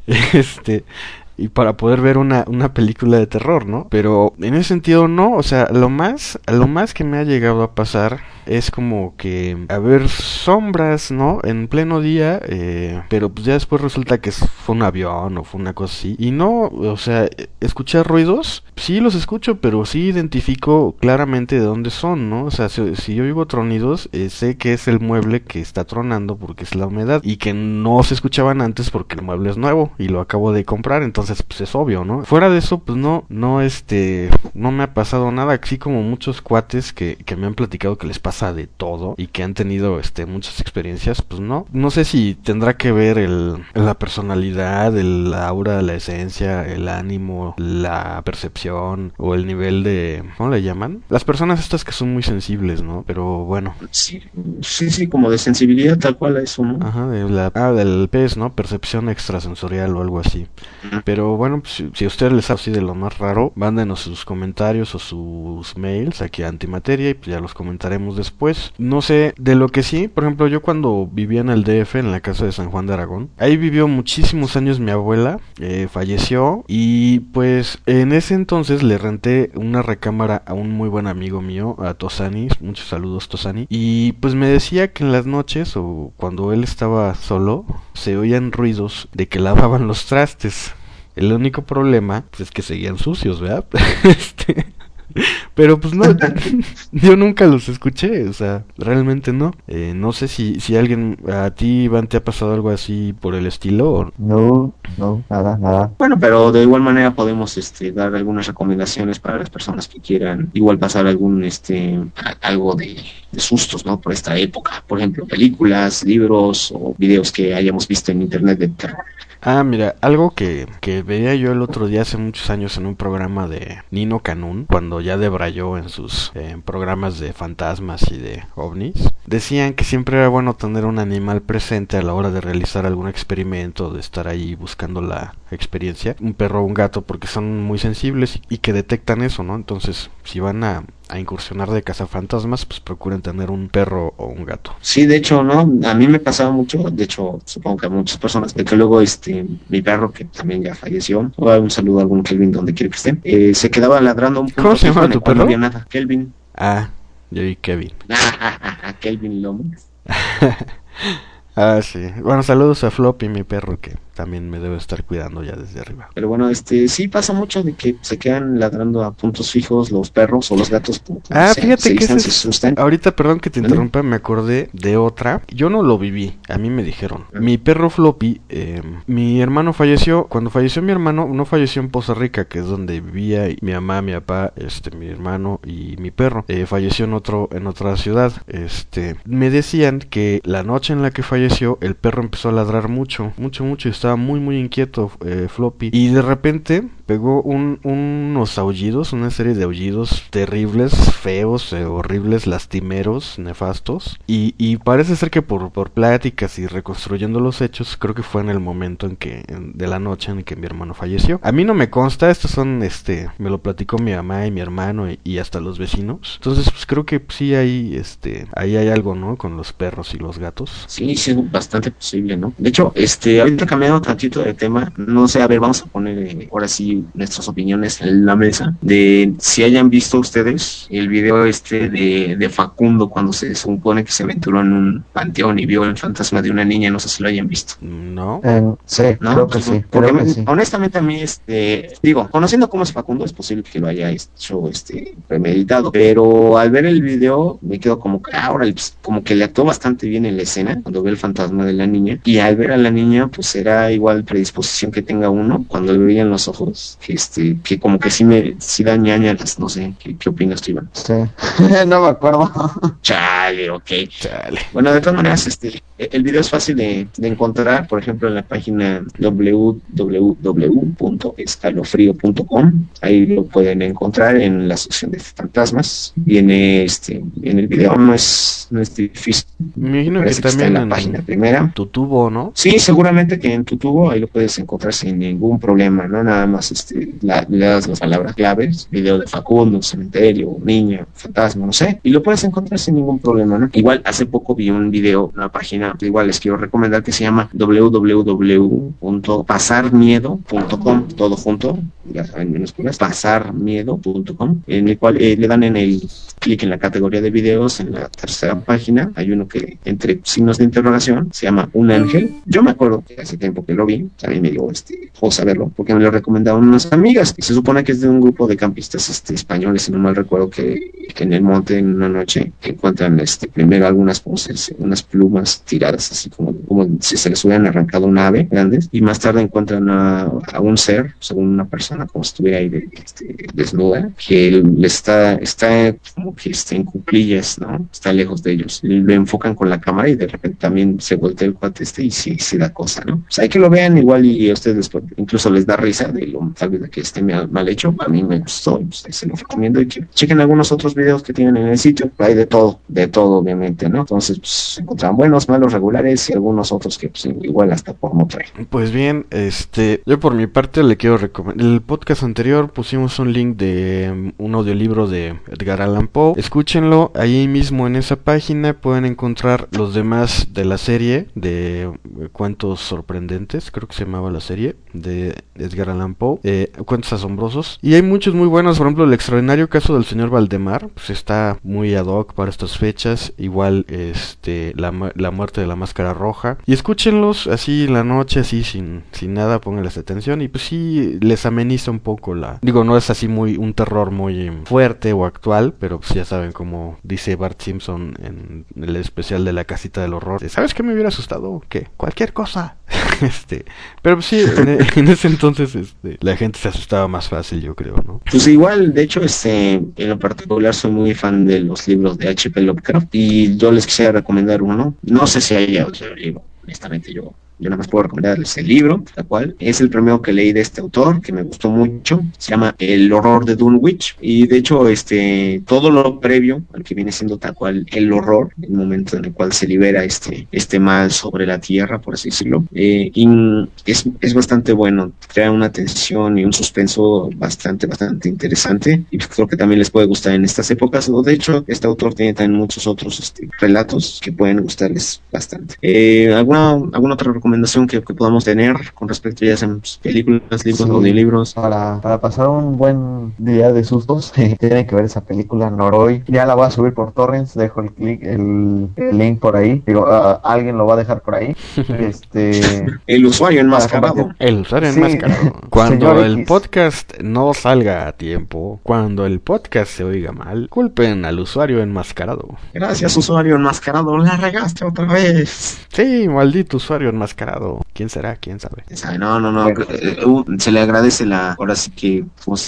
y para poder ver una película de terror, ¿no? Pero en ese sentido no, o sea, lo más que me ha llegado a pasar es como que a ver sombras, ¿no? En pleno día, pero pues ya después resulta que fue un avión o fue una cosa así. Y no, o sea, escuchar ruidos, sí los escucho, pero sí identifico claramente de dónde son, ¿no? O sea, si yo oigo tronidos, sé que es el mueble que está tronando porque es la humedad y que no se escuchaban antes porque el mueble es nuevo y lo acabo de comprar, entonces pues es obvio, ¿no? Fuera de eso, pues no me ha pasado nada, así como muchos cuates que me han platicado que les pasa de todo y que han tenido muchas experiencias, pues no sé si tendrá que ver la personalidad, el aura, la esencia, el ánimo, la percepción o el nivel de, ¿cómo le llaman? Las personas estas que son muy sensibles, ¿no? Pero bueno. Sí, como de sensibilidad tal cual a eso, ¿no? Ajá, del PES, ¿no? Percepción extrasensorial o algo así. Pero bueno, pues, si a ustedes les ha así de lo más raro, mándenos sus comentarios o sus mails aquí a Antimateria y pues ya los comentaremos después. No sé, de lo que sí, por ejemplo, yo cuando vivía en el DF, en la casa de San Juan de Aragón, ahí vivió muchísimos años mi abuela, falleció y pues en ese entonces le renté una recámara a un muy buen amigo mío, a Tosani, muchos saludos Tosani, y pues me decía que en las noches o cuando él estaba solo, se oían ruidos de que lavaban los trastes. El único problema pues, es que seguían sucios, ¿verdad? Pero pues no, yo nunca los escuché, o sea, realmente no. No sé si alguien, a ti, Iván, te ha pasado algo así por el estilo. ¿O? No, nada. Bueno, pero de igual manera podemos dar algunas recomendaciones para las personas que quieran igual pasar algún algo de sustos, ¿no? Por esta época. Por ejemplo, películas, libros o videos que hayamos visto en internet de terror. Ah, mira, algo que veía yo el otro día hace muchos años en un programa de Nino Canún, cuando ya debrayó en sus programas de fantasmas y de ovnis, decían que siempre era bueno tener un animal presente a la hora de realizar algún experimento, de estar ahí buscando la experiencia, un perro o un gato, porque son muy sensibles y que detectan eso, ¿no? Entonces, si van a incursionar de cazafantasmas, pues procuren tener un perro o un gato. Sí, de hecho, ¿no? A mí me pasaba mucho, de hecho, supongo que a muchas personas, de que luego mi perro, que también ya falleció, un saludo a algún Kelvin donde quiera que esté, se quedaba ladrando un punto. ¿Cómo se llama tu perro? No había nada, Kelvin. Ah, yo y Kevin. Kelvin Lomas. Ah, sí. Bueno, saludos a Floppy, mi perro, que también me debe estar cuidando ya desde arriba. Pero bueno, sí pasa mucho de que se quedan ladrando a puntos fijos los perros o los gatos. Fíjate que ahorita, perdón que te interrumpa, me acordé de otra. Yo no lo viví, a mí me dijeron. Mi perro Floppy, mi hermano falleció. Cuando falleció mi hermano, no falleció en Poza Rica, que es donde vivía mi mamá, mi papá, mi hermano y mi perro. Falleció en otra ciudad. Me decían que la noche en la que falleció, el perro empezó a ladrar mucho, y estaba estaba muy muy inquieto Floppy, y de repente pegó unos aullidos, una serie de aullidos terribles, feos, horribles, lastimeros, nefastos, y parece ser que por pláticas y reconstruyendo los hechos, creo que fue en el momento de la noche en que mi hermano falleció. A mí no me consta, estos son, me lo platicó mi mamá y mi hermano y hasta los vecinos. Entonces, pues creo que sí ahí hay algo, ¿no? Con los perros y los gatos. Sí, sí, es bastante posible, ¿no? De hecho, ahorita cambiando tantito de tema, no sé, a ver, vamos a poner ahora sí nuestras opiniones en la mesa, de si hayan visto ustedes el video de Facundo cuando se supone que se aventuró en un panteón y vio el fantasma de una niña, no sé si lo hayan visto. No. Sí, ¿No? creo que sí. Porque Creo que sí. honestamente a mí, digo, conociendo cómo es Facundo, es posible que lo haya hecho, premeditado, pero al ver el video me quedo como que ahora, como que le actuó bastante bien en la escena cuando ve el fantasma de la niña, y al ver a la niña, pues era igual predisposición que tenga uno cuando le veían los ojos, que como que sí da ñañaras, no sé, ¿qué opinas tú, Iván? Sí. No me acuerdo. Chale, ok. Chale. Bueno, de todas maneras, el video es fácil de encontrar, por ejemplo, en la página www.escalofrío.com. Ahí lo pueden encontrar en la sección de fantasmas. Viene en el video, no es difícil. Me imagino que Parece que está también en la página primera. tu tubo, ¿no? Sí, seguramente que en tu tubo ahí lo puedes encontrar sin ningún problema, ¿no? Nada más le das las palabras claves, video de Facundo, cementerio, niña, fantasma, no sé, y lo puedes encontrar sin ningún problema, ¿no? Igual hace poco vi un video, una página que igual les quiero recomendar, que se llama www.pasarmiedo.com, todo junto, en minúsculas, pasarmiedo.com, en el cual le dan clic en la categoría de videos, en la tercera página, hay uno que entre signos de interrogación se llama Un Ángel. Yo me acuerdo que hace tiempo que lo vi, también me dio cosa verlo, porque me lo recomendaron unas amigas, y se supone que es de un grupo de campistas españoles, si no mal recuerdo, que en el monte en una noche encuentran primero algunas poses, unas plumas tiradas así como si se les hubieran arrancado una ave grandes, y más tarde encuentran a un ser, según una persona, como si estuviera ahí desnuda, que está como que en cuclillas, ¿no? Está lejos de ellos. Lo enfocan con la cámara y de repente también se voltea el cuate y sí da cosa, ¿no? O sea, hay que lo vean igual y a ustedes incluso les da risa tal vez de que esté mal hecho. A mí me gustó, se lo recomiendo, y que chequen algunos otros videos que tienen en el sitio. Hay de todo obviamente, ¿no? Entonces, pues, encontrarán buenos, malos, regulares y algunos otros que pues igual hasta por no traer. Pues bien, yo por mi parte le quiero recomendar. El podcast anterior pusimos un link de un audiolibro de Edgar Allan Poe. Escúchenlo, ahí mismo en esa página pueden encontrar los demás de la serie de cuentos sorprendentes, creo que se llamaba la serie de Edgar Allan Poe, cuentos asombrosos, y hay muchos muy buenos. Por ejemplo, El extraordinario caso del señor Valdemar, pues está muy ad hoc para estas fechas. Igual la muerte de la máscara roja, y escúchenlos así en la noche, así sin nada, pónganles atención, y pues sí les ameniza un poco no es así un terror muy fuerte o actual, pero pues ya saben, como dice Bart Simpson en el especial de La Casita del Horror, ¿sabes qué me hubiera asustado? ¿Qué? Cualquier cosa. Pero pues sí, en ese entonces la gente se asustaba más fácil, yo creo, ¿no? Pues igual, de hecho, en lo particular soy muy fan de los libros de H.P. Lovecraft, y yo les quisiera recomendar uno. No sé si hay otro libro, honestamente yo nada más puedo recomendarles el libro, tal cual. Es el primero que leí de este autor, que me gustó mucho. Se llama El horror de Dunwich. Y de hecho, todo lo previo al que viene siendo tal cual el horror, el momento en el cual se libera este mal sobre la tierra, por así decirlo, y es bastante bueno. Crea una tensión y un suspenso bastante interesante. Y creo que también les puede gustar en estas épocas. De hecho, este autor tiene también muchos otros relatos que pueden gustarles bastante. ¿Alguna otra recomendación que podamos tener con respecto ya sean películas, libros, audiolibros? Para pasar un buen día de sustos, tienen que ver esa película Noroi. Ya la voy a subir por torrents, dejo el link por ahí. Digo, alguien lo va a dejar por ahí. El usuario enmascarado. El usuario enmascarado. Cuando el podcast no salga a tiempo, cuando el podcast se oiga mal, culpen al usuario enmascarado. Gracias, usuario enmascarado, la regaste otra vez. Sí, maldito usuario enmascarado. enmascarado. ¿Quién será? ¿Quién sabe? No. Se le agradece ahora sí que, pues,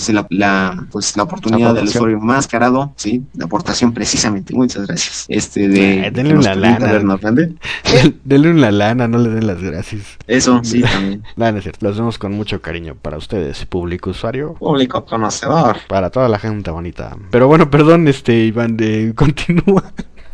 la oportunidad del usuario enmascarado, sí, la aportación precisamente. Muchas gracias. Denle una lana. Denle una lana, no le den las gracias. Eso, sí, también. No es cierto, lo hacemos con mucho cariño para ustedes, público usuario. Público conocedor. Para toda la gente bonita. Pero bueno, perdón, Iván, continúa.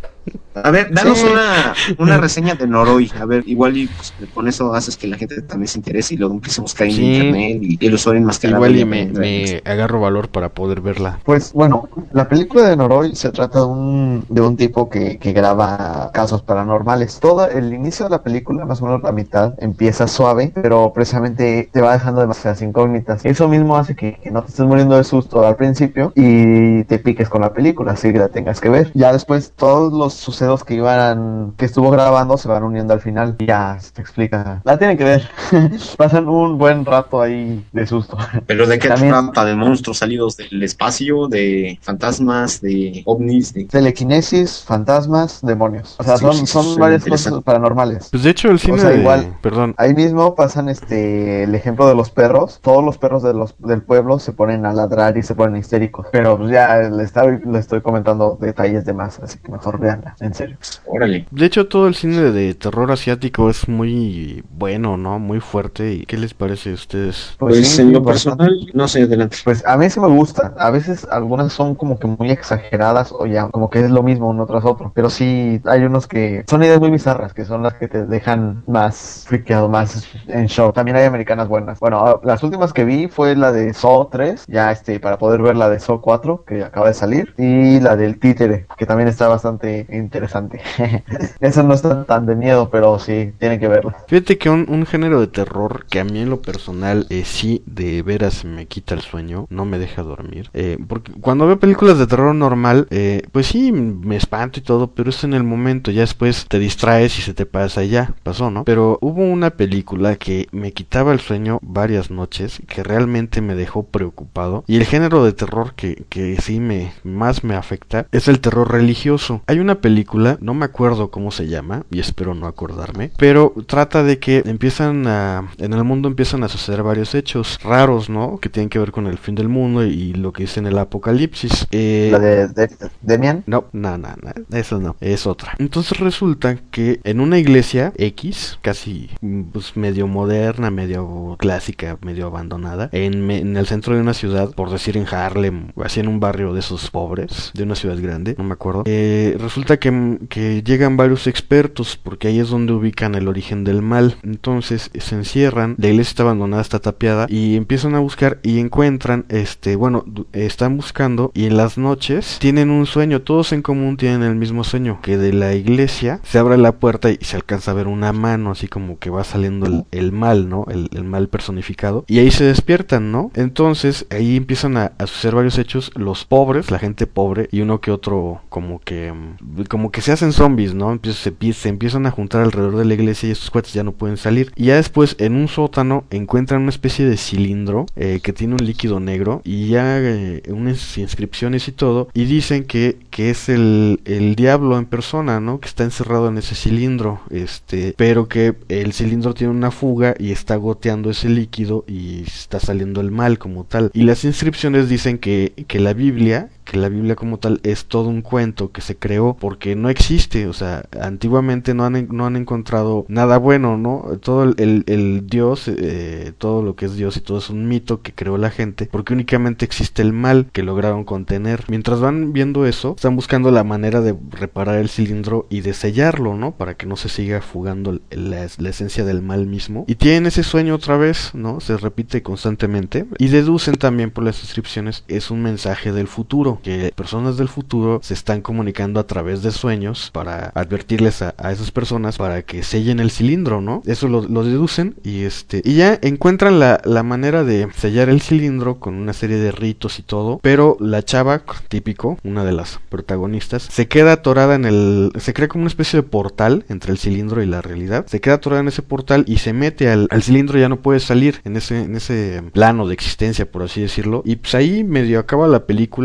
A ver, danos una reseña de Noroi. A ver, igual y pues, con eso haces que la gente también se interese y luego empiece a buscar en internet y el usuario enmascarado. Igual y me agarro valor para poder verla. Pues bueno, la película de Noroi se trata de un tipo que graba casos paranormales. Todo el inicio de la película, más o menos la mitad, empieza suave, pero precisamente te va dejando demasiadas incógnitas. Eso mismo hace que no te estés muriendo de susto al principio y te piques con la película, así que la tengas que ver. Ya después todos los sucesos que estuvo grabando se van uniendo al final y ya se te explica. La tienen que ver. Pasan un buen rato ahí de susto. ¿Pero de qué trata? ¿De monstruos salidos del espacio? ¿De fantasmas? ¿De ovnis? ¿De telequinesis, fantasmas, demonios? O sea, son varias cosas paranormales. Pues de hecho el cine perdón. Ahí mismo pasan el ejemplo de los perros. Todos los perros del pueblo se ponen a ladrar y se ponen histéricos. Pero pues ya le estoy comentando detalles de más, así que mejor veanla. En serio. Órale. De hecho, todo el cine de terror asiático es muy bueno, ¿no? Muy fuerte. ¿Y qué les parece a ustedes? Pues sí, en lo personal, no sé, adelante. Pues a mí sí me gusta. A veces algunas son como que muy exageradas o ya como que es lo mismo uno tras otro. Pero sí hay unos que son ideas muy bizarras, que son las que te dejan más friqueado, más en shock. También hay americanas buenas. Bueno, las últimas que vi fue la de Saw 3, ya para poder ver la de Saw 4, que acaba de salir, y la del Títere, que también está bastante interesante. Eso no está tan de miedo, pero sí, tienen que verlo. Fíjate que un género de terror que a mí en lo personal sí de veras me quita el sueño, no me deja dormir. Porque cuando veo películas de terror normal, pues sí, me espanto y todo, pero es en el momento, ya después te distraes y se te pasa y ya, pasó, ¿no? Pero hubo una película que me quitaba el sueño varias noches, que realmente me dejó preocupado, y el género de terror que sí más me afecta es el terror religioso. Hay una película, no me acuerdo cómo se llama, y espero no acordarme, pero trata de que en el mundo empiezan a suceder varios hechos raros, ¿no? Que tienen que ver con el fin del mundo y lo que dice en el apocalipsis. ¿La de Demian? No, eso no, es otra. Entonces resulta que en una iglesia X, casi pues medio moderna, medio clásica, medio abandonada, en el centro de una ciudad, por decir en Harlem, o así en un barrio de esos pobres, de una ciudad grande, no me acuerdo, resulta que llegan varios expertos, porque ahí es donde ubican el origen del mal. Entonces se encierran, la iglesia está abandonada, está tapiada, y empiezan a buscar y encuentran, están buscando, y en las noches tienen un sueño, todos en común tienen el mismo sueño, que de la iglesia se abre la puerta y se alcanza a ver una mano, así como que va saliendo el mal, ¿no? El mal personificado, y ahí se despiertan, ¿no? Entonces ahí empiezan a suceder varios hechos, los pobres, la gente pobre, y uno que otro como que se hacen zombies, ¿no? Se empiezan a juntar alrededor de la iglesia y estos cuates ya no pueden salir. Y ya después en un sótano encuentran una especie de cilindro que tiene un líquido negro y ya unas inscripciones y todo, y dicen que es el diablo en persona, ¿no? Que está encerrado en ese cilindro, pero que el cilindro tiene una fuga y está goteando ese líquido y está saliendo el mal como tal. Y las inscripciones dicen que la Biblia como tal es todo un cuento que se creó porque no existe, o sea, antiguamente no han encontrado nada bueno, ¿no? Todo el Dios, todo lo que es Dios y todo es un mito que creó la gente, porque únicamente existe el mal que lograron contener. Mientras van viendo eso, están buscando la manera de reparar el cilindro y de sellarlo, ¿no? Para que no se siga fugando la esencia del mal mismo. Y tienen ese sueño otra vez, ¿no? Se repite constantemente y deducen también por las inscripciones es un mensaje del futuro, que personas del futuro se están comunicando a través de sueños para advertirles a esas personas para que sellen el cilindro, ¿no? Eso lo deducen y ya encuentran la manera de sellar el cilindro con una serie de ritos y todo, pero la chava, típico, una de las protagonistas, se queda atorada se crea como una especie de portal entre el cilindro y la realidad, se queda atorada en ese portal y se mete al cilindro y ya no puede salir en ese plano de existencia, por así decirlo, y pues ahí medio acaba la película, ya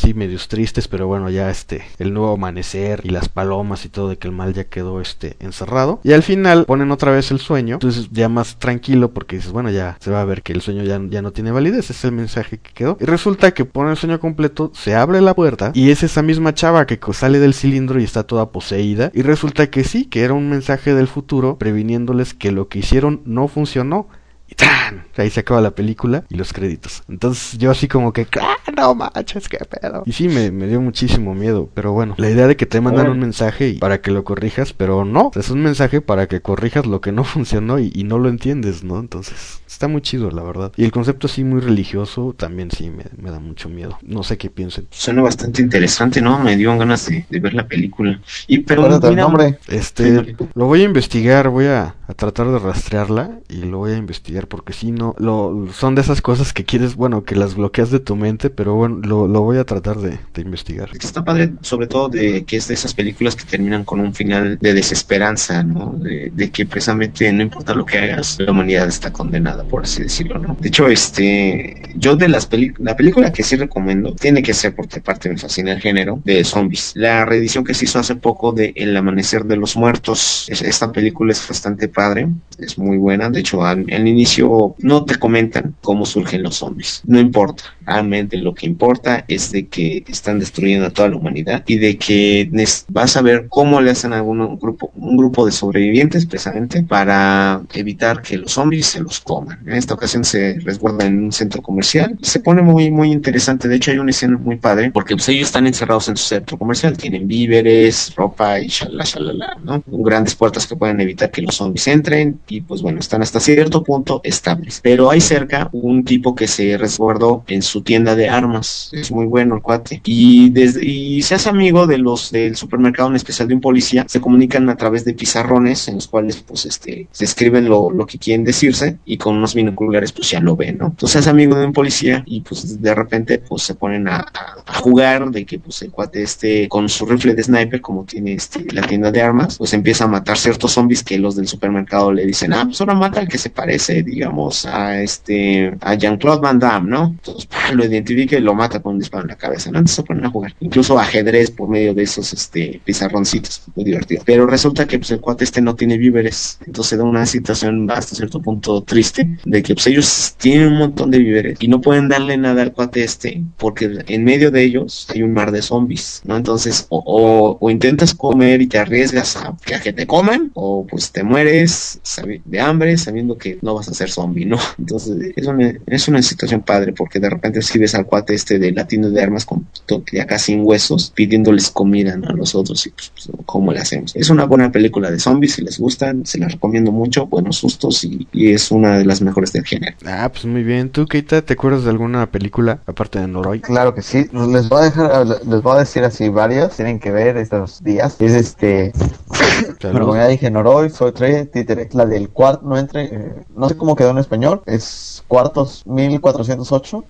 así medios tristes, pero bueno, ya el nuevo amanecer y las palomas y todo, de que el mal ya quedó encerrado. Y al final ponen otra vez el sueño, entonces ya más tranquilo, porque dices, bueno, ya se va a ver que el sueño ya no tiene validez, ese es el mensaje que quedó. Y resulta que ponen el sueño completo, se abre la puerta y es esa misma chava que sale del cilindro y está toda poseída, y resulta que sí, que era un mensaje del futuro previniéndoles que lo que hicieron no funcionó. Y ¡tan! Ahí se acaba la película y los créditos. Entonces yo así como que, no manches, qué pedo. Y sí, me dio muchísimo miedo. Pero bueno, la idea de que te mandan un mensaje para que lo corrijas, pero no, es un mensaje para que corrijas lo que no funcionó y no lo entiendes, ¿no? Entonces está muy chido, la verdad. Y el concepto así muy religioso también sí me da mucho miedo. No sé qué piensen. Suena bastante interesante, ¿no? Me dio ganas de ver la película. Pero Acuérdate el mira, nombre. Lo voy a investigar, voy a tratar de rastrearla y lo voy a investigar, porque si no, son de esas cosas que quieres, bueno, que las bloqueas de tu mente, pero bueno, lo voy a tratar de investigar. está padre, sobre todo de que es de esas películas que terminan con un final de desesperanza, ¿no? De que precisamente no importa lo que hagas, la humanidad está condenada, por así decirlo, ¿no? De hecho, yo de la película que sí recomiendo, tiene que ser porque aparte me fascina el género de zombies. La reedición que se hizo hace poco de El Amanecer de los Muertos, esta película es bastante padre, es muy buena. De hecho, al inicio no te comentan cómo surgen los zombies, no importa, realmente lo que importa es de que están destruyendo a toda la humanidad y de que vas a ver cómo le hacen a un grupo de sobrevivientes precisamente para evitar que los zombies se los coman. En esta ocasión se resguarda en un centro comercial, se pone muy muy interesante. De hecho hay una escena muy padre porque pues ellos están encerrados en su centro comercial, tienen víveres, ropa y shalala, ¿no? Grandes puertas que pueden evitar que los zombies entren y pues bueno, están hasta cierto punto estables, pero hay cerca un tipo que se resguardó en su tienda de armas, es muy bueno el cuate, y se hace amigo del supermercado, en especial de un policía. Se comunican a través de pizarrones en los cuales pues se escriben lo que quieren decirse, y con unos binoculares pues ya lo ven, ¿no? Entonces se hace amigo de un policía y pues de repente pues se ponen a jugar de que pues el cuate con su rifle de sniper, como tiene la tienda de armas, pues empieza a matar ciertos zombies que los del supermercado le dicen, pues ahora mata al que se parece, digamos, a Jean-Claude Van Damme, ¿no? Entonces lo identifica y lo mata con un disparo en la cabeza, ¿no? Entonces se ponen a jugar, incluso ajedrez por medio de esos pizarroncitos, muy divertido. Pero resulta que pues el cuate no tiene víveres, entonces se da una situación hasta cierto punto triste, de que pues ellos tienen un montón de víveres y no pueden darle nada al cuate porque en medio de ellos hay un mar de zombies, ¿no? Entonces o intentas comer y te arriesgas a que te coman, o pues te mueres de hambre sabiendo que no vas a ser zombie, ¿no? Entonces es una situación padre, porque de repente escribes al cuate de la tienda de armas ya casi sin huesos, pidiéndoles comida, ¿no?, a los otros, y pues ¿cómo le hacemos? Es una buena película de zombies, si les gustan, se la recomiendo mucho, buenos sustos, y es una de las mejores del género. Pues muy bien. ¿Tú, Keita, te acuerdas de alguna película aparte de Noroi? Claro que sí, les voy a decir así varias, tienen que ver estos días. Es bueno, como ya dije, Noroi, Soy Tres, Títere, la del cuarto, no sé cómo quedó en español, es Cuartos 1408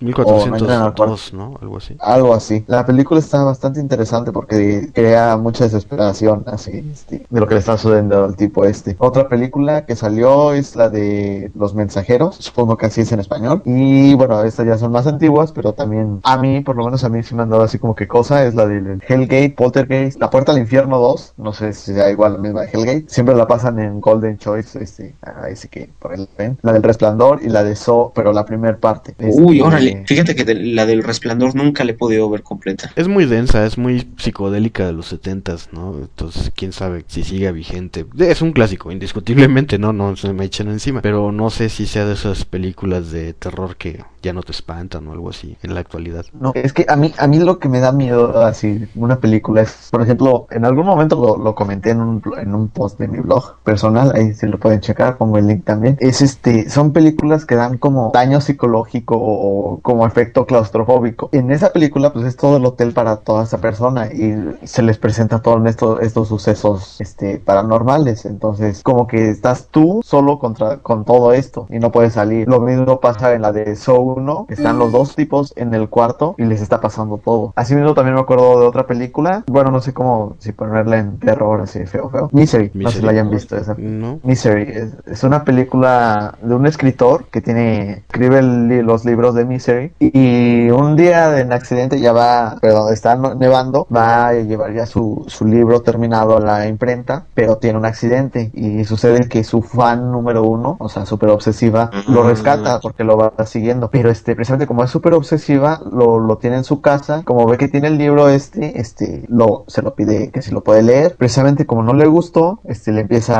1402, ¿no? Algo así. La película está bastante interesante porque crea mucha desesperación así, de lo que le está sucediendo al tipo Otra película que salió es la de Los Mensajeros, supongo que así es en español, y bueno, estas ya son más antiguas, pero también por lo menos a mí sí me han dado así como que cosa, es la de Hellgate, Poltergeist, La Puerta al Infierno 2, no sé si sea igual la misma de Hellgate, siempre la pasan en Golden Choice, así que por el ven, la del Resplandor y la de Saw, pero la primera parte. Uy, órale, fíjate que la del Resplandor nunca le he podido ver completa. Es muy densa, es muy psicodélica de los 70s, ¿no? Entonces, quién sabe si siga vigente. Es un clásico, indiscutiblemente, no se me echan encima, pero no sé si sea de esas películas de terror que ya no te espantan o algo así en la actualidad. No, es que a mí lo que me da miedo así una película es, por ejemplo, en algún momento lo comenté en un post de mi blog personal, ahí se lo pueden checar, pongo el link también. Son películas que dan como daño psicológico o como efecto claustrofóbico. En esa película pues es todo el hotel para toda esa persona y se les presenta todos estos sucesos paranormales, entonces como que estás tú solo con todo esto y no puedes salir. Lo mismo pasa en la de Saw 1, que están los dos tipos en el cuarto y les está pasando todo. Así mismo también me acuerdo de otra película, bueno, no sé cómo, si ponerla en terror así feo, Misery, no sé si la hayan Misery. visto esa. No. Misery es una película de un escritor que escribe los libros de Misery, y un día en accidente está nevando, va a llevar ya su libro terminado a la imprenta, pero tiene un accidente y sucede que su fan número uno, o sea, súper obsesiva, lo rescata porque lo va siguiendo, pero precisamente como es súper obsesiva, lo tiene en su casa, como ve que tiene el libro se lo pide que si lo puede leer, precisamente como no le gustó, le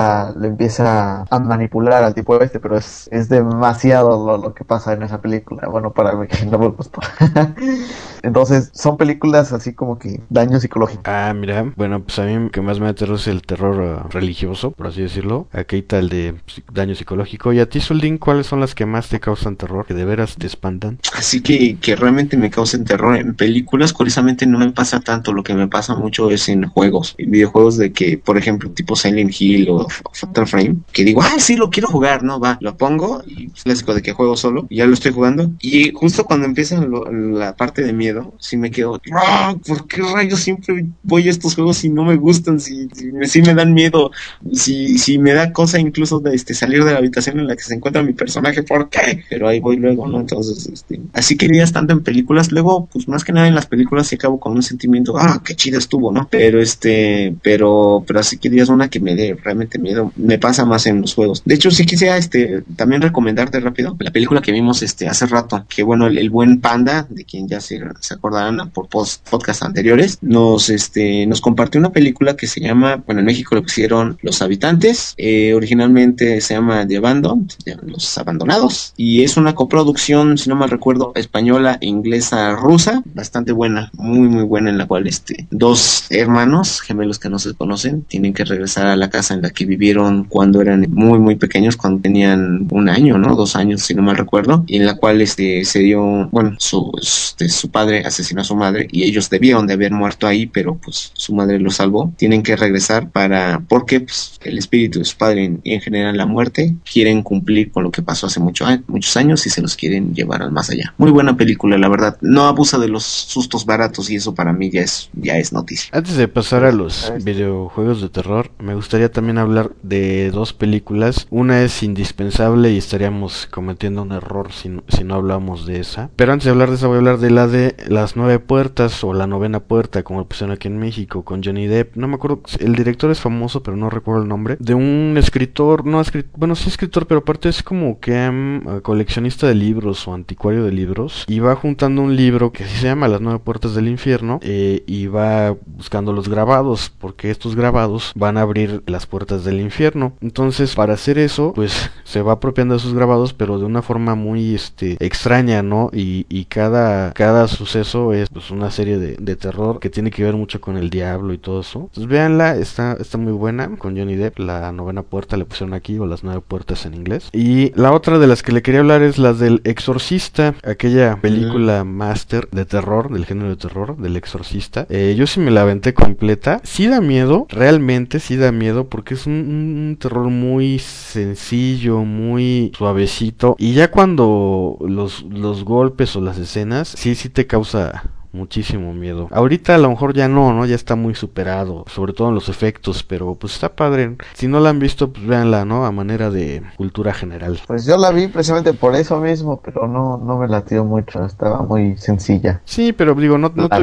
empieza a manipular al tipo pero es demasiado lo que pasa en esa película, bueno, para mí no me gustó. Entonces, son películas así como que daño psicológico. Ah, mira, bueno, pues a mí lo que más me aterra es el terror religioso, por así decirlo. Aquí está el de daño psicológico. Y a ti, Soldín, ¿cuáles son las que más te causan terror, que de veras te espantan? Así que realmente me causen terror. En películas, curiosamente, no me pasa tanto. Lo que me pasa mucho es en juegos, en videojuegos de que, por ejemplo, tipo Silent Hill o Fatal Frame, que digo, sí, lo quiero jugar, ¿no? Va, lo pongo y es clásico de que juego solo y ya lo estoy jugando. Y justo cuando empieza la parte de miedo, sí me quedo, ¿por qué rayos siempre voy a estos juegos y no me gustan? Si me dan miedo, si me da cosa incluso de salir de la habitación en la que se encuentra mi personaje, ¿por qué? Pero ahí voy luego, ¿no? Entonces, así querías tanto en películas, luego, pues más que nada en las películas sí acabo con un sentimiento, qué chida estuvo, ¿no? Pero pero así querías una que me dé realmente miedo, me pasa más en los juegos. De hecho, sí quisiera también recomendarte rápido la película que vimos hace rato, que bueno, el buen Panda, de quien ya se acordarán por podcast anteriores, nos compartió una película que se llama, bueno, en México le pusieron Los Habitantes, originalmente se llama The Abandoned, Los Abandonados, y es una coproducción, si no mal recuerdo, española, inglesa, rusa, bastante buena, muy muy buena, en la cual dos hermanos gemelos que no se conocen tienen que regresar a la casa en la que vivieron cuando eran muy muy pequeños, cuando tenían 1 año, ¿no? 2 años, si no mal recuerdo, y en la cual se dio, bueno, su padre asesinó a su madre y ellos debieron de haber muerto ahí, pero pues su madre los salvó. Tienen que regresar porque pues el espíritu de su padre y en general la muerte quieren cumplir con lo que pasó hace muchos años y se los quieren llevar al más allá. Muy buena película, la verdad. No abusa de los sustos baratos y eso para mí ya es noticia. Antes de pasar a los videojuegos de terror, me gustaría también hablar de 2 películas. Una es indispensable y estaríamos cometiendo un error si no hablamos de esa. Pero antes de hablar de esa voy a hablar de la de Las 9 puertas o La novena puerta, como lo pusieron aquí en México, con Johnny Depp. No me acuerdo, el director es famoso, pero no recuerdo el nombre. De un escritor, bueno, sí escritor, pero aparte es como que coleccionista de libros o anticuario de libros. Y va juntando un libro que se llama Las 9 puertas del infierno, y va buscando los grabados, porque estos grabados van a abrir las puertas del infierno. Entonces, para hacer eso, pues se va apropiando de esos grabados, pero de una forma muy extraña, ¿no? Y cada suceso es pues una serie de terror que tiene que ver mucho con el diablo y todo eso. Entonces véanla, está muy buena, con Johnny Depp. La novena puerta le pusieron aquí, o Las 9 puertas en inglés. Y la otra de las que le quería hablar es las del Exorcista, aquella película máster de terror, del género de terror, del Exorcista. Yo sí me la aventé completa. Sí da miedo, realmente sí da miedo, porque es un terror muy sencillo, muy suavecito, y ya cuando los golpes o las escenas sí te causa muchísimo miedo. Ahorita a lo mejor ya no, ya está muy superado, sobre todo en los efectos, pero pues está padre. Si no la han visto, pues véanla, ¿no? A manera de cultura general. Pues yo la vi precisamente por eso mismo, pero no me latió mucho, estaba muy sencilla. Sí, pero digo,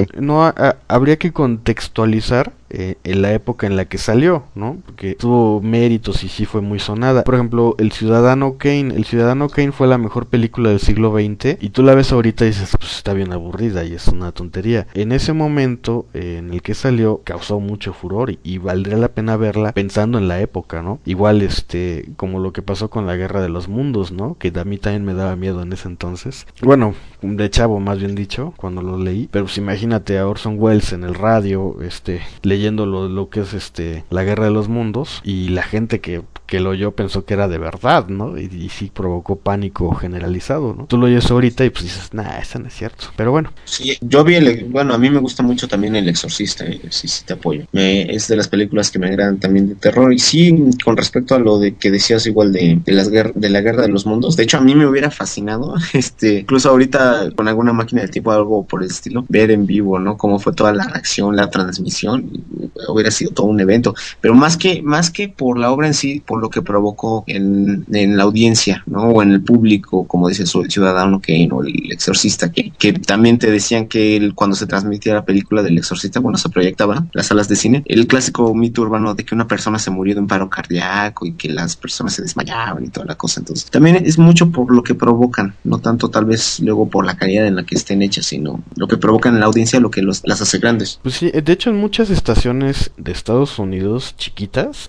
habría que contextualizar en la época en la que salió, ¿no? Porque tuvo méritos y sí fue muy sonada. Por ejemplo, El Ciudadano Kane fue la mejor película del siglo XX, y tú la ves ahorita y dices, pues está bien aburrida y es una tontería. En ese momento en el que salió causó mucho furor y valdría la pena verla pensando en la época, ¿no? Igual como lo que pasó con la Guerra de los Mundos, ¿no? Que a mí también me daba miedo en ese entonces. Bueno, de chavo más bien dicho, cuando lo leí. Pero pues imagínate a Orson Welles en el radio, leyendo lo que es la Guerra de los Mundos, y la gente que lo oyó pensó que era de verdad, ¿no? Y sí provocó pánico generalizado, ¿no? Tú lo oyes ahorita y pues dices, eso no es cierto. Pero bueno. Sí, yo vi a mí me gusta mucho también El Exorcista, sí te apoyo. Es de las películas que me agradan también de terror. Y sí, con respecto a lo de que decías igual de la Guerra de los Mundos, de hecho a mí me hubiera fascinado, incluso ahorita gustaría con alguna máquina del tiempo, algo por el estilo, ver en vivo, ¿no? Cómo fue toda la reacción, la transmisión, hubiera sido todo un evento, pero más que por la obra en sí, por lo que provocó en la audiencia, ¿no? O en el público, como dice el Ciudadano Kane o el Exorcista, que también te decían que cuando se transmitía la película del Exorcista, bueno, se proyectaba en las salas de cine, el clásico mito urbano de que una persona se murió de un paro cardíaco y que las personas se desmayaban y toda la cosa. Entonces también es mucho por lo que provocan, no tanto tal vez luego por la calidad en la que estén hechas, sino lo que provocan en la audiencia, lo que las hace grandes. Pues sí, de hecho en muchas estaciones de Estados Unidos chiquitas,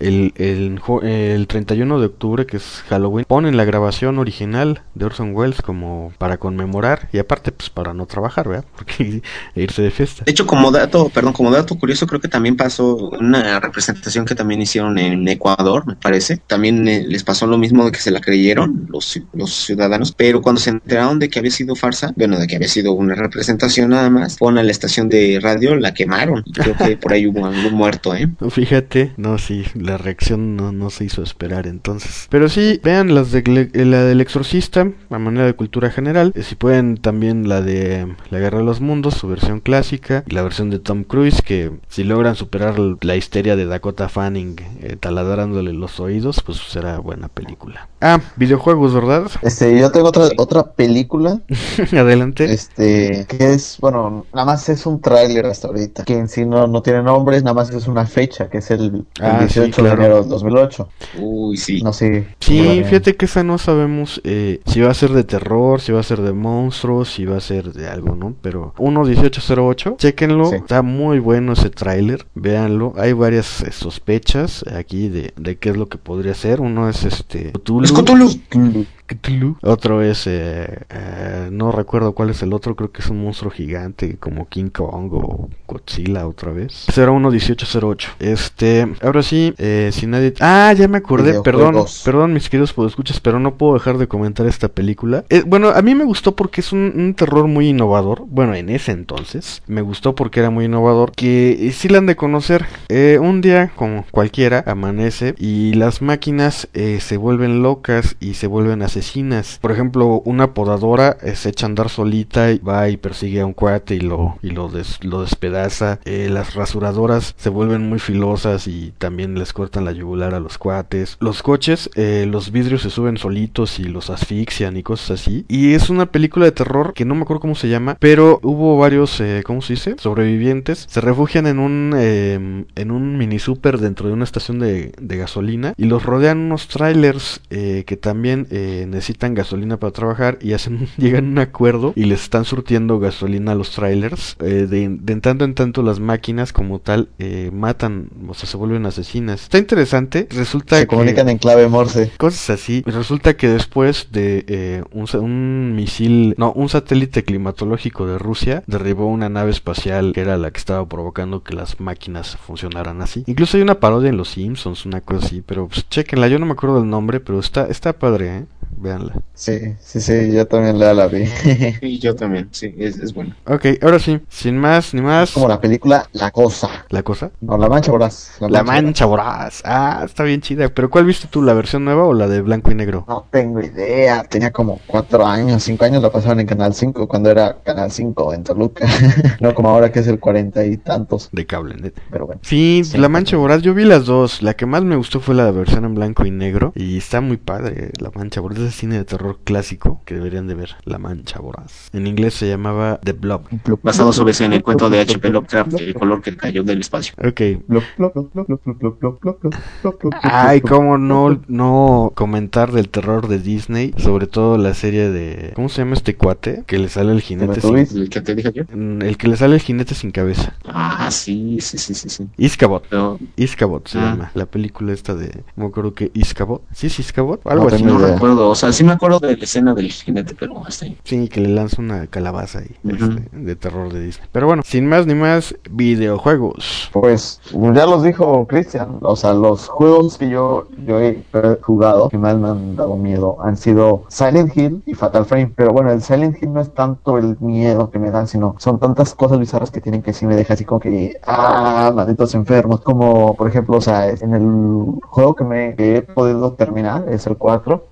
el 31 de octubre, que es Halloween, ponen la grabación original de Orson Welles como para conmemorar, y aparte pues para no trabajar, ¿verdad? Porque irse de fiesta. De hecho, como dato curioso, creo que también pasó una representación que también hicieron en Ecuador, me parece. También les pasó lo mismo, de que se la creyeron los ciudadanos, pero cuando se enteraron de que había sido farsa, bueno, de que había sido una representación nada más, fueron a la estación de radio, la quemaron. Creo que por ahí hubo algún muerto, ¿eh? Fíjate, no, sí, la reacción no se hizo esperar entonces. Pero sí, vean la del Exorcista, a manera de cultura general. Si pueden, también la de La Guerra de los Mundos, su versión clásica, y la versión de Tom Cruise, que si logran superar la histeria de Dakota Fanning taladrándole los oídos, pues será buena película. Videojuegos, ¿verdad? Yo tengo otra película. Adelante. Que es, bueno, nada más es un tráiler hasta ahorita, que en sí no tiene nombres, nada más es una fecha, que es el 18 sí, claro, de enero del 2008. Uy, sí. No sé. Sí, fíjate que esa no sabemos si va a ser de terror, si va a ser de monstruos, si va a ser de algo, ¿no? Pero 1808, chéquenlo, sí. Está muy bueno ese tráiler, véanlo. Hay varias sospechas aquí de qué es lo que podría ser. Uno es Cthulhu. ¡Es Cthulhu! Otro es no recuerdo cuál es el otro, creo que es un monstruo gigante como King Kong o Godzilla otra vez. 011808. Ahora sí, si nadie... ya me acordé, perdón mis queridos podescuchas, pero no puedo dejar de comentar esta película. Bueno, a mí me gustó porque es un terror muy innovador. Bueno, en ese entonces me gustó porque era muy innovador, que sí la han de conocer. Un día como cualquiera amanece y las máquinas se vuelven locas y se vuelven asesinas. Por ejemplo, una podadora se echa a andar solita y va y persigue a un cuate y lo despedaza. Las rasuradoras se vuelven muy filosas y también les cortan la yugular a los cuates. Los coches, los vidrios se suben solitos y los asfixian y cosas así. Y es una película de terror que no me acuerdo cómo se llama, pero hubo varios, ¿cómo se dice? Sobrevivientes. Se refugian en un mini super dentro de una estación de gasolina y los rodean unos trailers que también necesitan gasolina para trabajar y llegan a un acuerdo y les están surtiendo gasolina a los trailers. De tanto en tanto las máquinas como tal matan, o sea, se vuelven asesinas. Está interesante. Resulta se comunican en clave Morse. Cosas así. Resulta que después de un satélite climatológico de Rusia derribó una nave espacial que era la que estaba provocando que las máquinas funcionaran así. Incluso hay una parodia en Los Simpsons, una cosa así, pero pues chéquenla, yo no me acuerdo del nombre, pero está padre, ¿eh? Véanla. Sí, yo también la vi. Sí, yo también, sí, es bueno. Ok, ahora sí, sin más ni más. Es como la película La Cosa. ¿La Cosa? No, La Mancha Voraz. La Mancha Voraz. Está bien chida. ¿Pero cuál viste tú, la versión nueva o la de blanco y negro? No tengo idea, tenía como 4 años, 5 años la pasaban en Canal 5 cuando era Canal 5 en Toluca. No como ahora que es el 40 y tantos. De cable, neta. Pero bueno. Sí, La Mancha Voraz, yo vi las dos. La que más me gustó fue la versión en blanco y negro. Y está muy padre, La Mancha Voraz. Es cine de terror clásico que deberían de ver, La Mancha Voraz. En inglés se llamaba The Blob. Basado sobre en el cuento de H.P. Lovecraft, El color que cayó del espacio. Ok. Ay, cómo no comentar del terror de Disney, sobre todo la serie de... ¿Cómo se llama este cuate? Que le sale el jinete ¿El que te dije yo? El que le sale el jinete sin cabeza. Sí. Iskabot. No. Iskabot se llama. La película esta de... No me acuerdo que Iskabot. ¿Sí es Iskabot? Algo así. No recuerdo. O sea, sí me acuerdo de la escena del jinete, pero hasta ahí. Sí, que le lanza una calabaza ahí. De terror de Disney. Pero bueno, sin más ni más, videojuegos. Pues, ya los dijo Cristian. O sea, los juegos que yo he jugado que más me han dado miedo han sido Silent Hill y Fatal Frame. Pero bueno, el Silent Hill no es tanto el miedo que me dan, sino son tantas cosas bizarras que tienen que sí me deja así como que malditos enfermos. Como por ejemplo, o sea, en el juego que he podido terminar es el 4,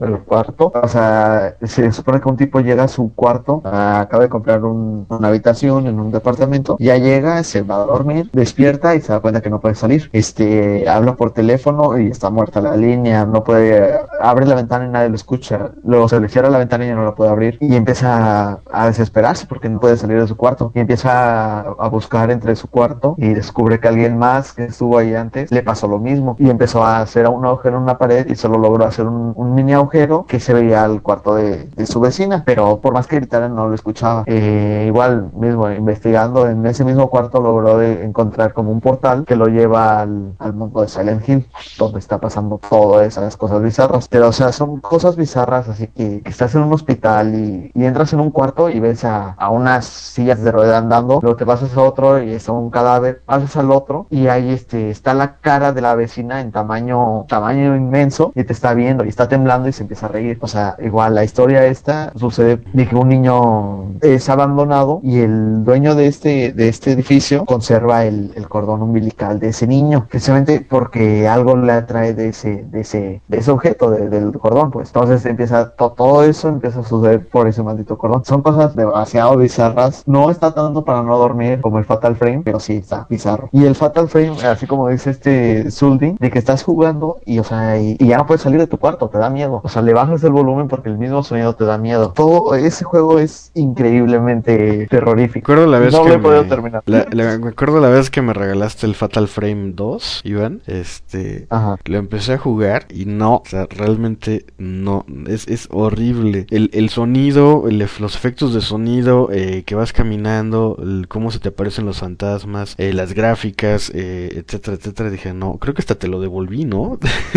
cuarto, o sea, se supone que un tipo llega a su cuarto, acaba de comprar una habitación en un departamento, ya llega, se va a dormir, despierta y se da cuenta que no puede salir. Habla por teléfono y está muerta la línea, no puede, abre la ventana y nadie lo escucha, luego se le cierra la ventana y ya no la puede abrir y empieza a desesperarse porque no puede salir de su cuarto y empieza a buscar entre su cuarto y descubre que alguien más que estuvo ahí antes le pasó lo mismo y empezó a hacer un agujero en una pared y solo logró hacer un mini agujero que se veía al cuarto de su vecina, pero por más que gritara no lo escuchaba. Igual mismo investigando en ese mismo cuarto logró encontrar como un portal que lo lleva al mundo de Silent Hill, donde está pasando todas esas cosas bizarras. Pero o sea, son cosas bizarras, así que estás en un hospital y entras en un cuarto y ves a unas sillas de rueda andando, luego te pasas a otro y está un cadáver, pasas al otro y ahí está la cara de la vecina en tamaño inmenso y te está viendo y está temblando y se empieza a reír. O sea, igual la historia esta sucede de que un niño es abandonado y el dueño de este edificio conserva el cordón umbilical de ese niño, precisamente porque algo le atrae de ese objeto del cordón, pues. Entonces empieza todo eso empieza a suceder por ese maldito cordón. Son cosas demasiado bizarras. No está tanto para no dormir como el Fatal Frame, pero sí está bizarro. Y el Fatal Frame, así como dice Zuldi, de que estás jugando y o sea, y ya no puedes salir de tu cuarto, te da miedo. O sea, le bajas el volumen porque el mismo sonido te da miedo. Todo ese juego es increíblemente terrorífico. Me acuerdo la vez no que lo he podido terminar. Me acuerdo la vez que me regalaste el Fatal Frame 2, Iván. Ajá. Lo empecé a jugar y no, o sea, realmente no, es horrible. El sonido, los efectos de sonido, que vas caminando, cómo se te aparecen los fantasmas, las gráficas, etcétera, etcétera. Dije, no, creo que hasta te lo devolví, ¿no?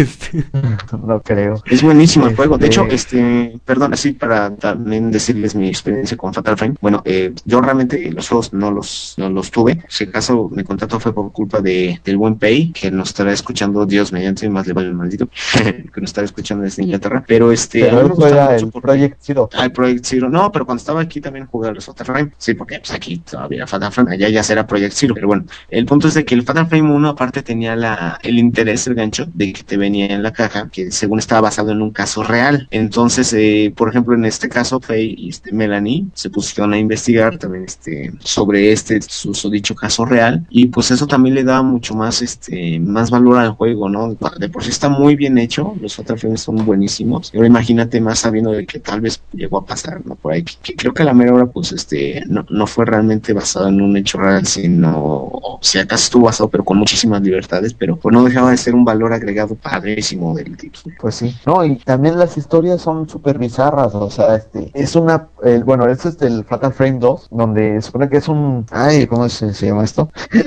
No creo. Es buenísimo el juego. De hecho, perdón, así para también decirles mi experiencia con Fatal Frame. Bueno, yo realmente los juegos no los tuve. Si acaso mi contacto fue por culpa del buen Pay, que nos estará escuchando, Dios mediante, más le vale el maldito, que nos estará escuchando desde Inglaterra. Pero a mí me gustaba mucho porque Project Zero. El Project Zero, no, pero cuando estaba aquí también jugué al Fatal Frame. Sí, porque pues aquí todavía Fatal Frame, allá ya será Project Zero. Pero bueno, el punto es de que el Fatal Frame 1 aparte tenía el interés, el gancho, de que te venía en la caja, que según estaba basado en un caso real. Entonces, por ejemplo, en este caso, Faye y Melanie se pusieron a investigar también sobre dicho caso real, y pues eso también le da mucho más más valor al juego, ¿no? De por sí está muy bien hecho, los Fatal Frames son buenísimos. Ahora imagínate más sabiendo de que tal vez llegó a pasar, ¿no? Por ahí, que creo que a la mera hora, pues no fue realmente basado en un hecho real, sino, o si acaso estuvo basado, pero con muchísimas libertades, pero pues no dejaba de ser un valor agregado padrísimo del título. Pues sí, no, y también las historias son súper bizarras, o sea, es bueno, esto es del Fatal Frame 2, donde supone que es ¿cómo se llama esto?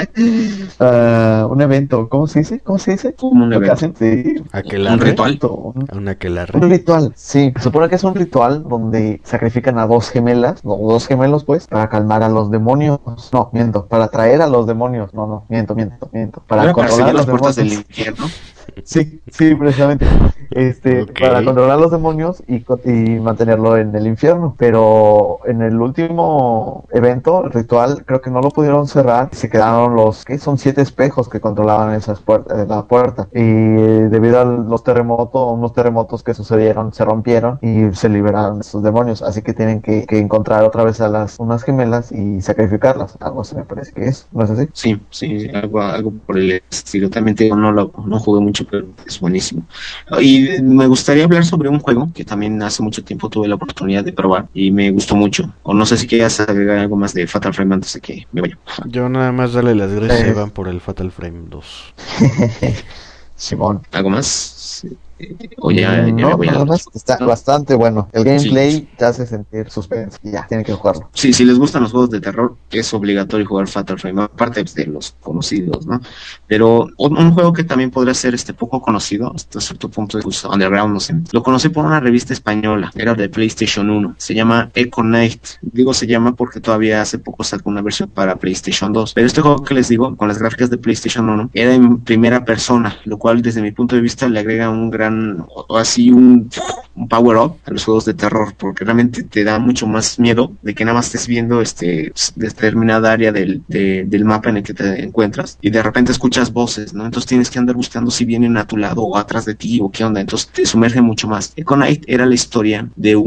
Un evento, ¿cómo se dice? Como un evento. Sí. Un ritual. Un ritual, sí, se supone que es un ritual donde sacrifican a dos gemelos, pues, para calmar a los demonios, no, miento, para atraer a los demonios, miento, para controlar a los puertas del demonios. infierno. Sí, precisamente. Okay. Para controlar los demonios y mantenerlo en el infierno. Pero en el último evento, el ritual, creo que no lo pudieron cerrar. Se quedaron son 7 espejos que controlaban esas la puerta. Y debido a unos terremotos que sucedieron, se rompieron y se liberaron esos demonios. Así que tienen que encontrar otra vez a unas gemelas y sacrificarlas. Algo así me parece que es, ¿no es así? Sí, algo por el estilo. También no jugué mucho, pero es buenísimo. Y me gustaría hablar sobre un juego que también hace mucho tiempo tuve la oportunidad de probar y me gustó mucho. O no sé si quieras agregar algo más de Fatal Frame antes de que me vaya. Yo nada más darle las gracias a Iván por el Fatal Frame 2. Simón. ¿Algo más? Sí. O ya me voy nada más. Está bastante bueno. El gameplay Sí. te hace sentir suspense y ya, tienen que jugarlo. Sí, si les gustan los juegos de terror, es obligatorio jugar Fatal Frame, aparte de los conocidos, ¿no? Pero un juego que también podría ser poco conocido, hasta cierto punto, pues, underground, no sé. Lo conocí por una revista española, era de PlayStation 1, se llama Echo Knight. Digo se llama porque todavía hace poco sacó una versión para PlayStation 2. Pero este juego que les digo, con las gráficas de PlayStation 1, era en primera persona, lo cual desde mi punto de vista le agrega un gran gran, o así un power up a los juegos de terror, porque realmente te da mucho más miedo de que nada más estés viendo determinada área del mapa en el que te encuentras y de repente escuchas voces, ¿no? Entonces tienes que andar buscando si vienen a tu lado o atrás de ti o qué onda, entonces te sumerge mucho más. Econite era la historia de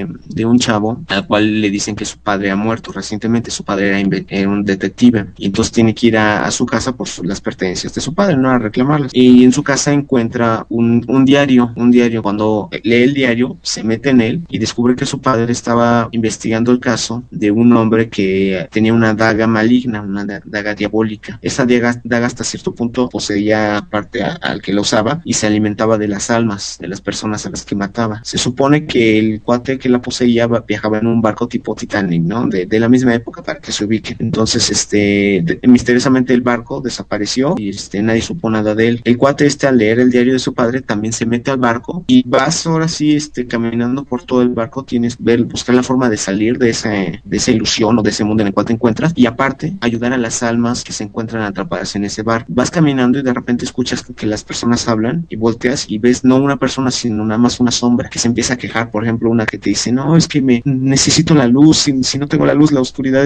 un chavo al cual le dicen que su padre ha muerto recientemente. Su padre era un detective y entonces tiene que ir a su casa por las pertenencias de su padre, ¿no? A reclamarlas, y en su casa encuentra un diario. Cuando lee el diario se mete en él y descubre que su padre estaba investigando el caso de un hombre que tenía una daga maligna, una daga diabólica. Esa daga hasta cierto punto poseía parte al que la usaba y se alimentaba de las almas de las personas a las que mataba. Se supone que el cuate que la poseía viajaba en un barco tipo Titanic, ¿no? De la misma época, para que se ubiquen. Entonces, misteriosamente el barco desapareció y nadie supo nada de él. El cuate al leer el diario de su padre también se mete al barco y vas ahora sí caminando por todo el barco, buscar la forma de salir de esa ilusión o de ese mundo en el cual te encuentras, y aparte ayudar a las almas que se encuentran atrapadas en ese barco. Vas caminando y de repente escuchas que las personas hablan y volteas y ves no una persona sino nada más una sombra que se empieza a quejar. Por ejemplo, una que te dice: no, es que necesito la luz, si no tengo la luz, la oscuridad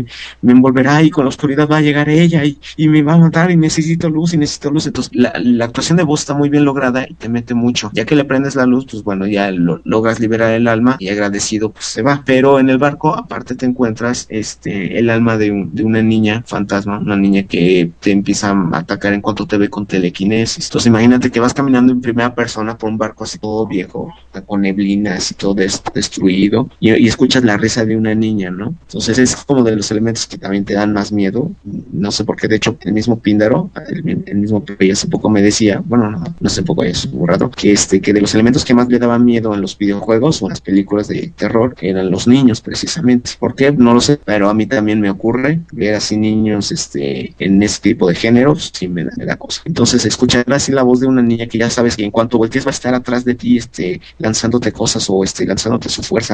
me envolverá y con la oscuridad va a llegar ella y me va a matar y necesito luz. Entonces la actuación de voz está muy bien lograda y te mete mucho. Ya que le prendes la luz, pues bueno, ya logras liberar el alma y agradecido pues se va. Pero en el barco aparte te encuentras el alma de una niña fantasma, una niña que te empieza a atacar en cuanto te ve con telequinesis. Entonces imagínate que vas caminando en primera persona por un barco así todo viejo, con neblinas y todo destruido, y escuchas la risa de una niña, ¿no? Entonces es como de los elementos que también te dan más miedo. No sé por qué, de hecho el mismo Píndaro, el mismo Pepe, hace poco me decía, bueno, no hace poco, ya es un rato, que de los elementos que más le daban miedo en los videojuegos o en las películas de terror eran los niños, precisamente. ¿Por qué? No lo sé, pero a mí también me ocurre ver así niños en ese tipo de géneros, sí me da cosa. Entonces escuchar así la voz de una niña que ya sabes que en cuanto voltees va a estar atrás de ti lanzándote cosas o lanzándote su fuerza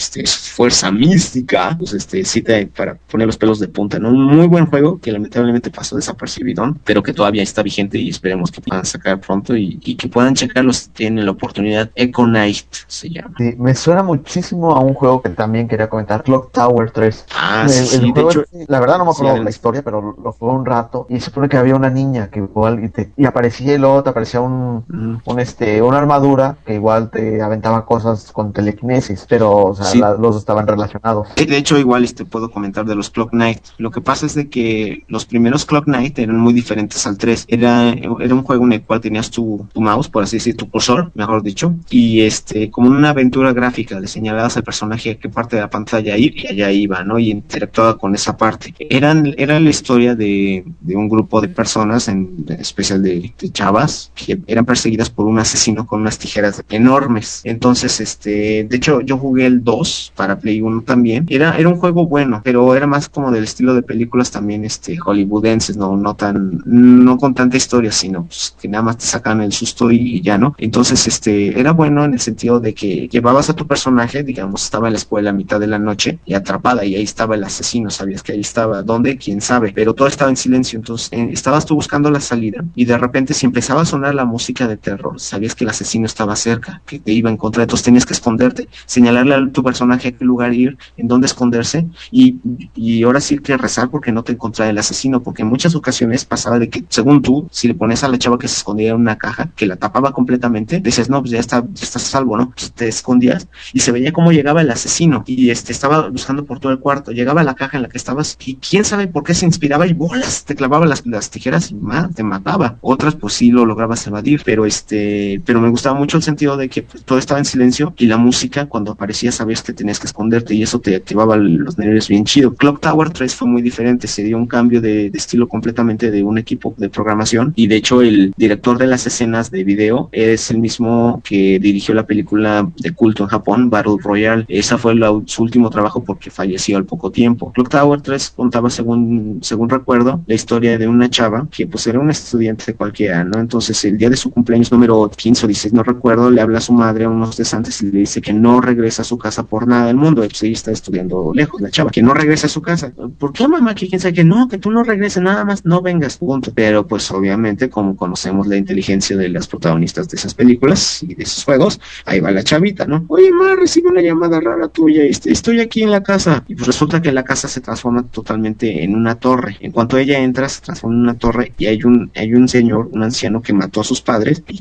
mística, pues sí para poner los pelos de punta, ¿no? Un muy buen juego que lamentablemente pasó desapercibido, pero que todavía está vigente y esperemos que puedan sacar pronto y que puedan checarlo si tienen la oportunidad. Econite se llama. Sí, me suena muchísimo a un juego que también quería comentar, Clock Tower 3. Sí, de hecho, la verdad no me acuerdo la historia, pero lo jugué un rato y se supone que había una niña que igual y aparecía y luego te aparecía una armadura que igual te aventaba cosas con telequinesis, pero o sea, sí, los dos estaban relacionados. De hecho, igual puedo comentar de los Clock Knight. Lo que pasa es de que los primeros Clock Knight eran muy diferentes al 3. Era un juego en el cual tenías tu mouse, por así decir, tu cursor, mejor dicho, y como una aventura gráfica, le señalabas al personaje a qué parte de la pantalla ir y allá iba, ¿no? Y interactuaba con esa parte. Era la historia de un grupo de personas, en especial de chavas, que eran perseguidas por un asesino con unas tijeras enormes. Entonces, de hecho, yo jugué el 2 para Play 1 también. Era un juego bueno, pero era más como del estilo de películas también hollywoodenses, no con tanta historia, sino pues, que nada más te sacan el susto y ya, ¿no? Entonces, era bueno en el sentido de que llevabas a tu personaje, digamos, estaba en la escuela a mitad de la noche y atrapada, y ahí estaba el asesino, sabías que ahí estaba, ¿dónde? Quién sabe, pero todo estaba en silencio. Entonces estabas tú buscando la salida y de repente si empezaba a sonar la música de terror, sabías que el asesino estaba cerca, que te iba a encontrar, entonces tenías que esconderte, señalarle a tu personaje a qué lugar ir, en dónde esconderse, y ahora sí que rezar porque no te encontrara el asesino, porque en muchas ocasiones pasaba de que, según tú, si le pones a la chava que se escondía en una caja, que la tapaba completamente, dices, no, pues ya estás a salvo, ¿no? Pues te escondías y se veía cómo llegaba el asesino y estaba buscando por todo el cuarto, llegaba a la caja en la que estabas y quién sabe por qué se inspiraba y bolas, te clavaba las tijeras y te mataba. Otras pues sí lo lograbas evadir, pero me gustaba mucho el sentido de que pues, todo estaba en silencio y la música cuando aparecía sabías que tenías que esconderte y eso te activaba los nervios bien chido. Clock Tower 3 fue muy diferente, se dio un cambio de estilo completamente de un equipo de programación, y de hecho el director de las escenas de video es el mismo que dirigió la película de culto en Japón, Battle Royale. Esa fue su último trabajo porque falleció al poco tiempo. Clock Tower 3 contaba, según recuerdo, la historia de una chava que pues era una estudiante cualquiera, ¿no? Entonces el día de su cumpleaños número 15 o 16, no recuerdo, le habla a su madre madre unos días antes y le dice que no regresa a su casa por nada del mundo. Pues ella está estudiando lejos, la chava, que no regresa a su casa. ¿Por qué, mamá? Que quién sabe, que no, que tú no regreses, nada más no vengas, punto. Pero pues obviamente, como conocemos la inteligencia de las protagonistas de esas películas y de esos juegos, ahí va la chavita, ¿no? Oye, ma, recibo una llamada rara tuya, estoy aquí en la casa. Y pues resulta que la casa se transforma totalmente en una torre. En cuanto ella entra, se transforma en una torre y hay un señor, un anciano que mató a sus padres y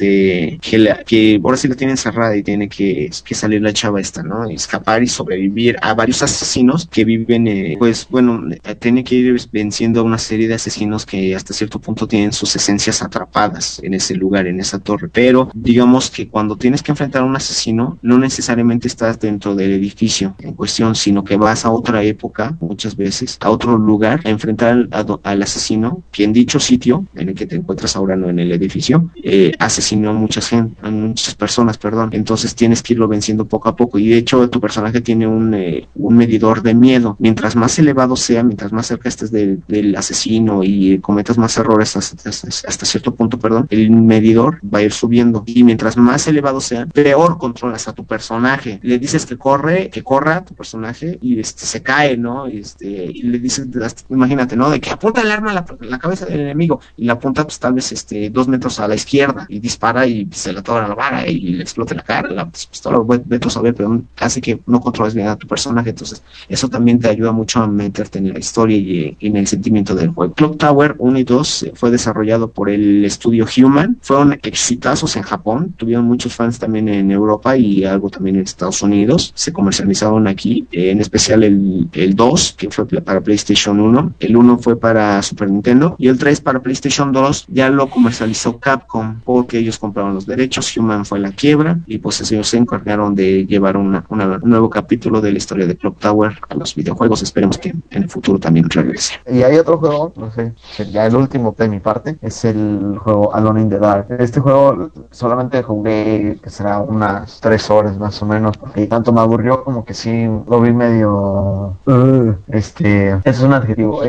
que ahora sí la tiene encerrada y tiene que salir la chava esta, ¿no? Y escapar y sobrevivir a varios asesinos que viven, pues bueno, tiene que ir venciendo a una serie de asesinos que hasta cierto punto tienen sus esencias atrapadas en ese lugar, en esa torre. Pero digamos que cuando tienes que enfrentar a un asesino, no necesariamente estás dentro del edificio en cuestión, sino que vas a otra época, muchas veces, a otro lugar, a enfrentar al asesino, que en dicho sitio, en el que te encuentras ahora, no en el edificio, asesinó a a muchas personas, perdón. Entonces tienes que irlo venciendo poco a poco. Y de hecho, tu personaje tiene un medidor de miedo. Mientras más elevado sea, mientras más cerca estés del asesino y cometas más errores hasta cierto punto, perdón, el medidor va a ir subiendo. Y mientras más elevado sea, peor controlas a tu personaje. Le dices que corra a tu personaje y se cae, ¿no? Y le dices, imagínate, ¿no? De que apunta el arma a la cabeza del enemigo y la apunta pues tal vez 2 metros a la izquierda y dispara y se la atora la vara y le explota la cara, la pistola, vete a saber, pero hace que no controles bien a tu personaje. Entonces eso también te ayuda mucho a meterte en la historia y en el sentimiento del juego. Clock Tower 1 y 2 fue desarrollado por el estudio Human, fueron exitazos en Japón, tuvieron muchos fans también en Europa y algo también en Estados Unidos, se comercializaron aquí, en especial el 2, que fue para PlayStation 1, el 1 fue para Super Nintendo y el 3 para PlayStation 2 ya lo comercializó Capcom porque ellos compraron los derechos. Human fue la quiebra y pues ellos se encargaron de llevar un nuevo capítulo de la historia de Clock Tower a los videojuegos. Esperemos que en el futuro también regrese. Y hay otro juego, no sé, ya el último de mi parte, es el juego Alone in the Dark. Este juego solamente jugué, que será unas 3 horas más o menos, porque tanto me aburrió como que sí lo vi medio... es un adjetivo,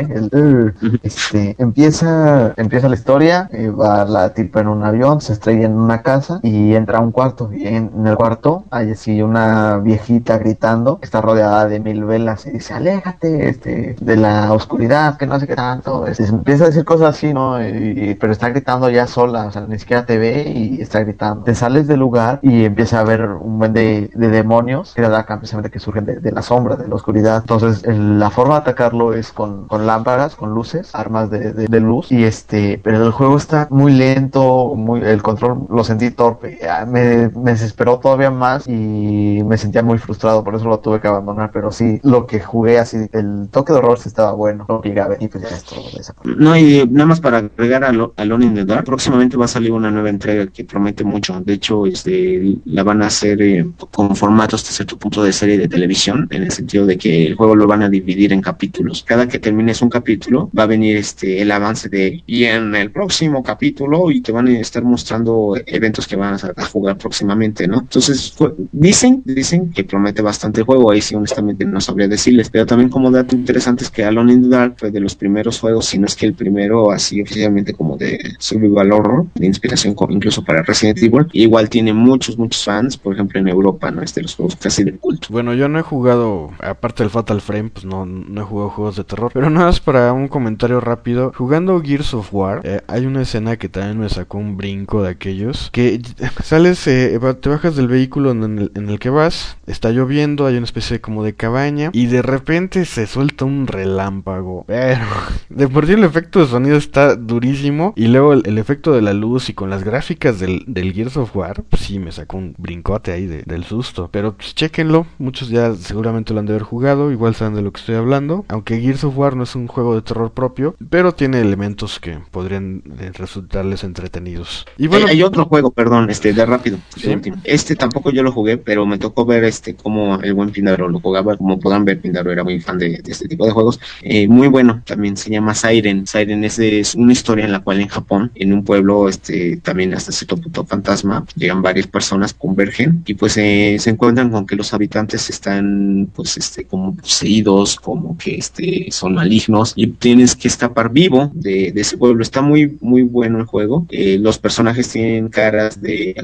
empieza la historia, va la tipa en un avión, se estrella en una casa y entra a un cuarto, y en el cuarto hay así una viejita gritando, que está rodeada de 1000 velas y dice, aléjate de la oscuridad, que no sé qué tanto, empieza a decir cosas así, ¿no? Pero está gritando ya sola, o sea, ni siquiera te ve y está gritando. Te sales del lugar y empieza a ver un buen de demonios que da precisamente que surgen de la sombra, de la oscuridad. Entonces la forma de atacarlo es con lámparas, con luces, armas de luz, y pero el juego está muy lento, el control lo sentí torpe, me desesperó todavía más y me sentía muy frustrado, por eso lo tuve que abandonar. Pero sí, lo que jugué así, el toque de horror sí estaba bueno, lo llegué a ver y pues ya es todo de esa parte. No, y nada más para agregar a Alone in the Dark, próximamente va a salir una nueva entrega que promete mucho. De hecho, la van a hacer con formato hasta cierto punto de serie de televisión, en el sentido de que el juego lo van a dividir en capítulos. Cada que termines un capítulo va a venir el avance y en el próximo capítulo, y te van a estar mostrando eventos que van a jugar próximamente, ¿no? Entonces dicen que promete bastante el juego. Ahí sí honestamente no sabría decirles, pero también como dato interesante es que Alone in the Dark fue de los primeros juegos, si no es que el primero así oficialmente como de survival horror, de inspiración incluso para Resident Evil. Y igual tiene muchos fans, por ejemplo en Europa, ¿no? Es de los juegos casi de culto. Bueno, yo no he jugado, aparte del Fatal Frame, pues no he jugado juegos de terror, pero nada más para un comentario rápido. Jugando Gears of War, hay una escena que también me sacó un brinco de aquellos, que sales, te bajas del vehículo en el que vas, está lloviendo, hay una especie como de cabaña, y de repente se suelta un relámpago, pero de por sí el efecto de sonido está durísimo, y luego el efecto de la luz y con las gráficas del Gears of War, pues sí me sacó un brincote ahí del susto. Pero pues chéquenlo, muchos ya seguramente lo han de haber jugado, igual saben de lo que estoy hablando, aunque Gears of War no es un juego de terror propio, pero tiene elementos que podrían resultarles entretenidos. Y bueno, hay otro juego, perdón, de rápido, ¿sí? Tampoco yo lo jugué, pero me tocó ver cómo el buen Pindaro lo jugaba. Como podrán ver, Pindaro era muy fan de este tipo de juegos. Muy bueno, también se llama Siren. Siren es una historia en la cual en Japón, en un pueblo también hasta cierto punto fantasma, llegan varias personas, convergen y pues se encuentran con que los habitantes están pues como poseídos, como que son malignos, y tienes que escapar vivo de ese pueblo. Está muy bueno el juego. Los personajes tienen caras de actores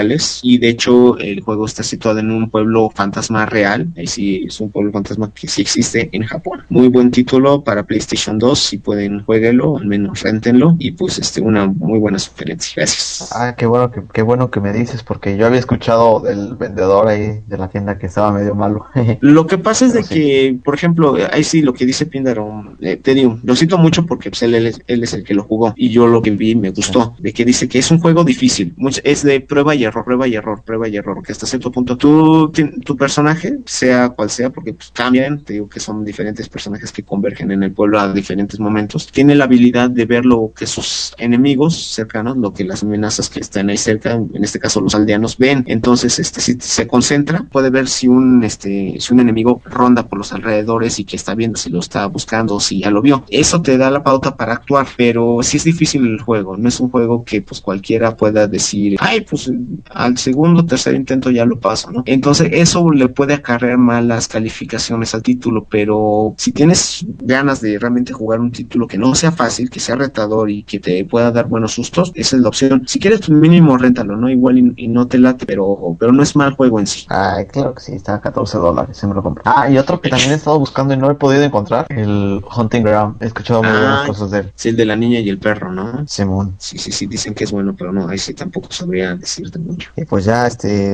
reales, y de hecho el juego está situado en un pueblo fantasma real. Ahí sí es un pueblo fantasma que sí existe en Japón. Muy buen título para PlayStation 2, si pueden jueguenlo, al menos réntenlo, y pues una muy buena sugerencia. Gracias. Qué bueno que me dices, porque yo había escuchado del vendedor ahí de la tienda que estaba medio malo. Lo que pasa es de Sí. que, por ejemplo, ahí sí lo que dice Pindaro, te digo, lo siento mucho porque pues, él es el que lo jugó, y yo lo que vi me gustó, de que dice que es un juego difícil, es de prueba y error, prueba y error, prueba y error, que hasta cierto punto tu personaje, sea cual sea, porque pues, cambian, te digo que son diferentes personajes que convergen en el pueblo a diferentes momentos, tiene la habilidad de ver lo que sus enemigos cercanos, lo que las amenazas que están ahí cerca, en este caso los aldeanos, ven. Entonces, si se concentra, puede ver si un enemigo ronda por los alrededores y que está viendo si lo está buscando o si ya lo vio. Eso te da la pauta para actuar, pero sí es difícil el juego. No es un juego que pues cualquiera pueda decir, ay, pues al segundo, tercer intento ya lo paso, ¿no? Entonces, eso le puede acarrear malas calificaciones al título, pero si tienes ganas de realmente jugar un título que no sea fácil, que sea retador y que te pueda dar buenos sustos, esa es la opción. Si quieres, pues mínimo réntalo, ¿no? Igual y no te late, pero no es mal juego en sí. Ay, claro que sí, está a $14, se me lo compré. Y otro que también he estado buscando y no he podido encontrar, el Hunting Ground. He escuchado muy buenas cosas de él. Sí, el de la niña y el perro, ¿no? Simón. Sí, dicen que es bueno, pero no, ahí sí tampoco sabría decirte mucho. Y pues ya,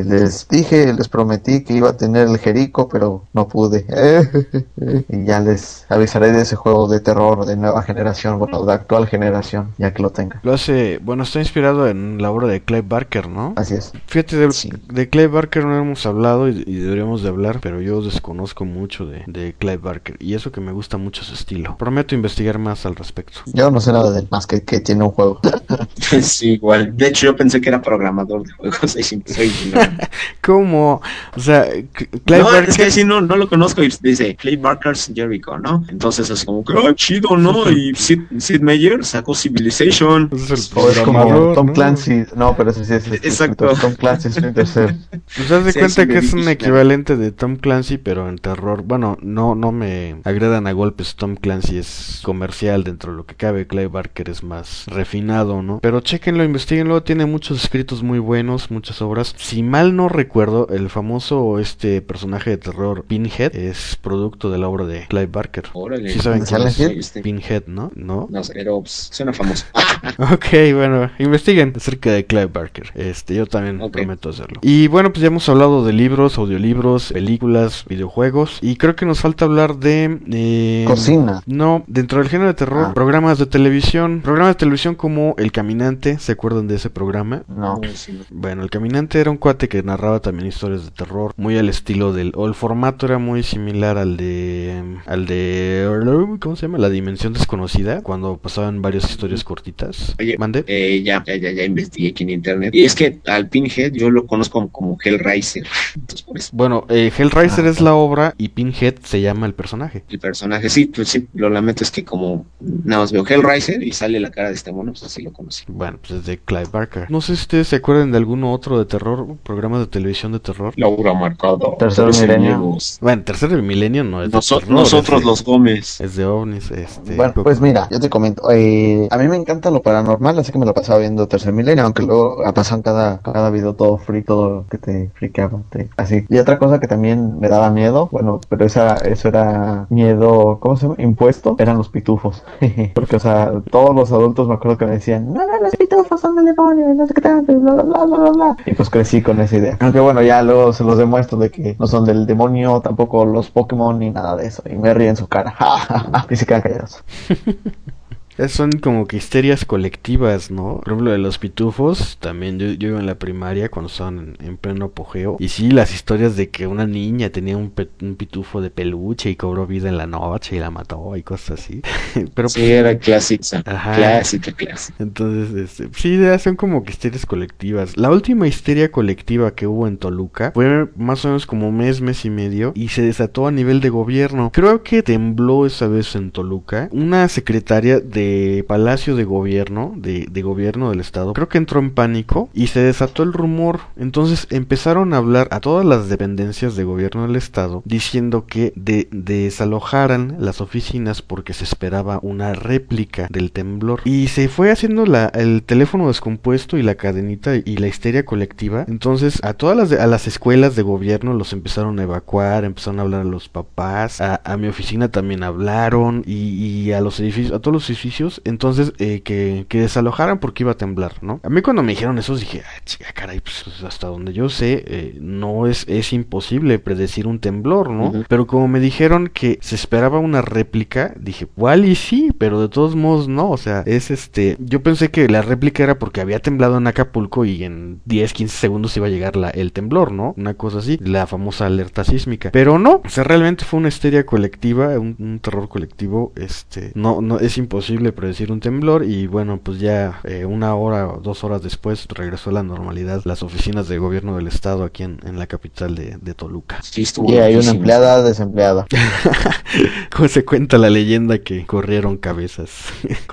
les prometí que iba a tener el Jerico, pero no pude. Y ya les avisaré de ese juego de terror de nueva generación, bueno, de actual generación, ya que lo tenga. Está inspirado en la obra de Clive Barker, ¿no? Así es. Fíjate, de Clive Barker no hemos hablado y deberíamos de hablar, pero yo desconozco mucho de Clive Barker, y eso que me gusta mucho su estilo. Prometo investigar más al respecto. Yo no sé nada de él, más que tiene un juego. Sí, igual. De hecho, yo pensé que era programador de juegos. ¿Cómo? O sea, Clive Barker... es que sí, no lo conozco, y dice Clive Barker's Jericho, ¿no? Entonces así como que, chido, ¿no? Y Sid Meier sacó Civilization. Es como Tom Clancy. No, pero ese sí es exacto. Tom Clancy Splinter Cell. Pues haz de cuenta que es un equivalente de Tom Clancy, pero en terror. Bueno, no me agredan a golpes. Tom Clancy es comercial dentro de lo que cabe. Clive Barker es más refinado, ¿no? Pero chéquenlo, investiguenlo. Tiene muchos escritos muy buenos, muchas obras. Si mal no recuerdo, el famoso personaje de terror Pinhead es producto de la obra de Clive Barker. Órale. ¿Sí saben quién es Pinhead, no? No, pero suena famoso. Ok, bueno, investiguen acerca de Clive Barker. Yo también prometo hacerlo. Y bueno, pues ya hemos hablado de libros, audiolibros, películas, videojuegos, y creo que nos falta hablar de cocina. No, dentro del género de terror, programas de televisión como El Caminante. ¿Se acuerdan de ese programa? No. Bueno, El Caminante era un cuate que narraba también historias de terror, muy al estilo el formato era muy similar al de ¿cómo se llama? La Dimensión Desconocida, cuando pasaban varias historias cortitas. Oye, ¿mande? Ya investigué aquí en internet, y es que al Pinhead yo lo conozco como Hellraiser. Entonces, por eso. Bueno, Hellraiser es la obra y Pinhead se llama el personaje. El personaje, sí, pues sí, lo lamento, es que como nada más veo Hellraiser y sale la cara de este mono, pues así lo conocí. Bueno, pues es de Clive Barker. No sé si ustedes se acuerdan de alguno otro de terror, programas de televisión de terror. Laura Marcado. Tercer Milenio. Bueno, Tercer Milenio no es de terror, nosotros los Gómez. Es de ovnis, Bueno, pues mira, yo te comento, a mí me encanta lo paranormal, así que me lo pasaba viendo Tercer Milenio, aunque luego pasan cada video todo free, todo que te friqueaba, así. Y otra cosa que también me daba miedo, bueno, pero eso era miedo, ¿cómo se llama? Impuesto, eran los pitufos. Porque, o sea, todos los adultos me acuerdo que me decían, no, los pitufos son del demonio, no sé qué tanto, bla, bla, bla, bla, bla. Y pues crecí con esa idea. Aunque bueno, ya luego se los demuestro de que no son del demonio, tampoco los Pokémon ni nada de eso. Y me ríen su cara. Y se quedan callados. Son como que histerias colectivas, ¿no? Por ejemplo, de los pitufos, también yo iba en la primaria cuando estaban en pleno apogeo. Y sí, las historias de que una niña tenía un pitufo de peluche y cobró vida en la noche y la mató y cosas así. Pero sí, era clásica. Clásica. Entonces, sí, son como que histerias colectivas. La última histeria colectiva que hubo en Toluca fue más o menos como mes y medio, y se desató a nivel de gobierno. Creo que tembló esa vez en Toluca una secretaria de Palacio de Gobierno, de Gobierno del Estado, creo que entró en pánico y se desató el rumor. Entonces empezaron a hablar a todas las dependencias de Gobierno del Estado diciendo que desalojaran las oficinas porque se esperaba una réplica del temblor. Y se fue haciendo el teléfono descompuesto y la cadenita y la histeria colectiva. Entonces a todas las escuelas de gobierno los empezaron a evacuar, empezaron a hablar a los papás, a mi oficina también hablaron y a los edificios, a todos los edificios, entonces que desalojaran porque iba a temblar, ¿no? A mí cuando me dijeron eso dije, chica, caray, pues hasta donde yo sé, no es imposible predecir un temblor, ¿no? Uh-huh. Pero como me dijeron que se esperaba una réplica, dije, igual y sí, pero de todos modos no, o sea, yo pensé que la réplica era porque había temblado en Acapulco y en 10, 15 segundos iba a llegar el temblor, ¿no? Una cosa así, la famosa alerta sísmica. Pero no, o sea, realmente fue una histeria colectiva, un terror colectivo, no es imposible predecir un temblor y bueno, pues ya 1 hora o 2 horas después regresó a la normalidad las oficinas de gobierno del estado aquí en la capital de Toluca. Sí, y hay una empleada desempleada. Como se cuenta la leyenda que cortaron cabezas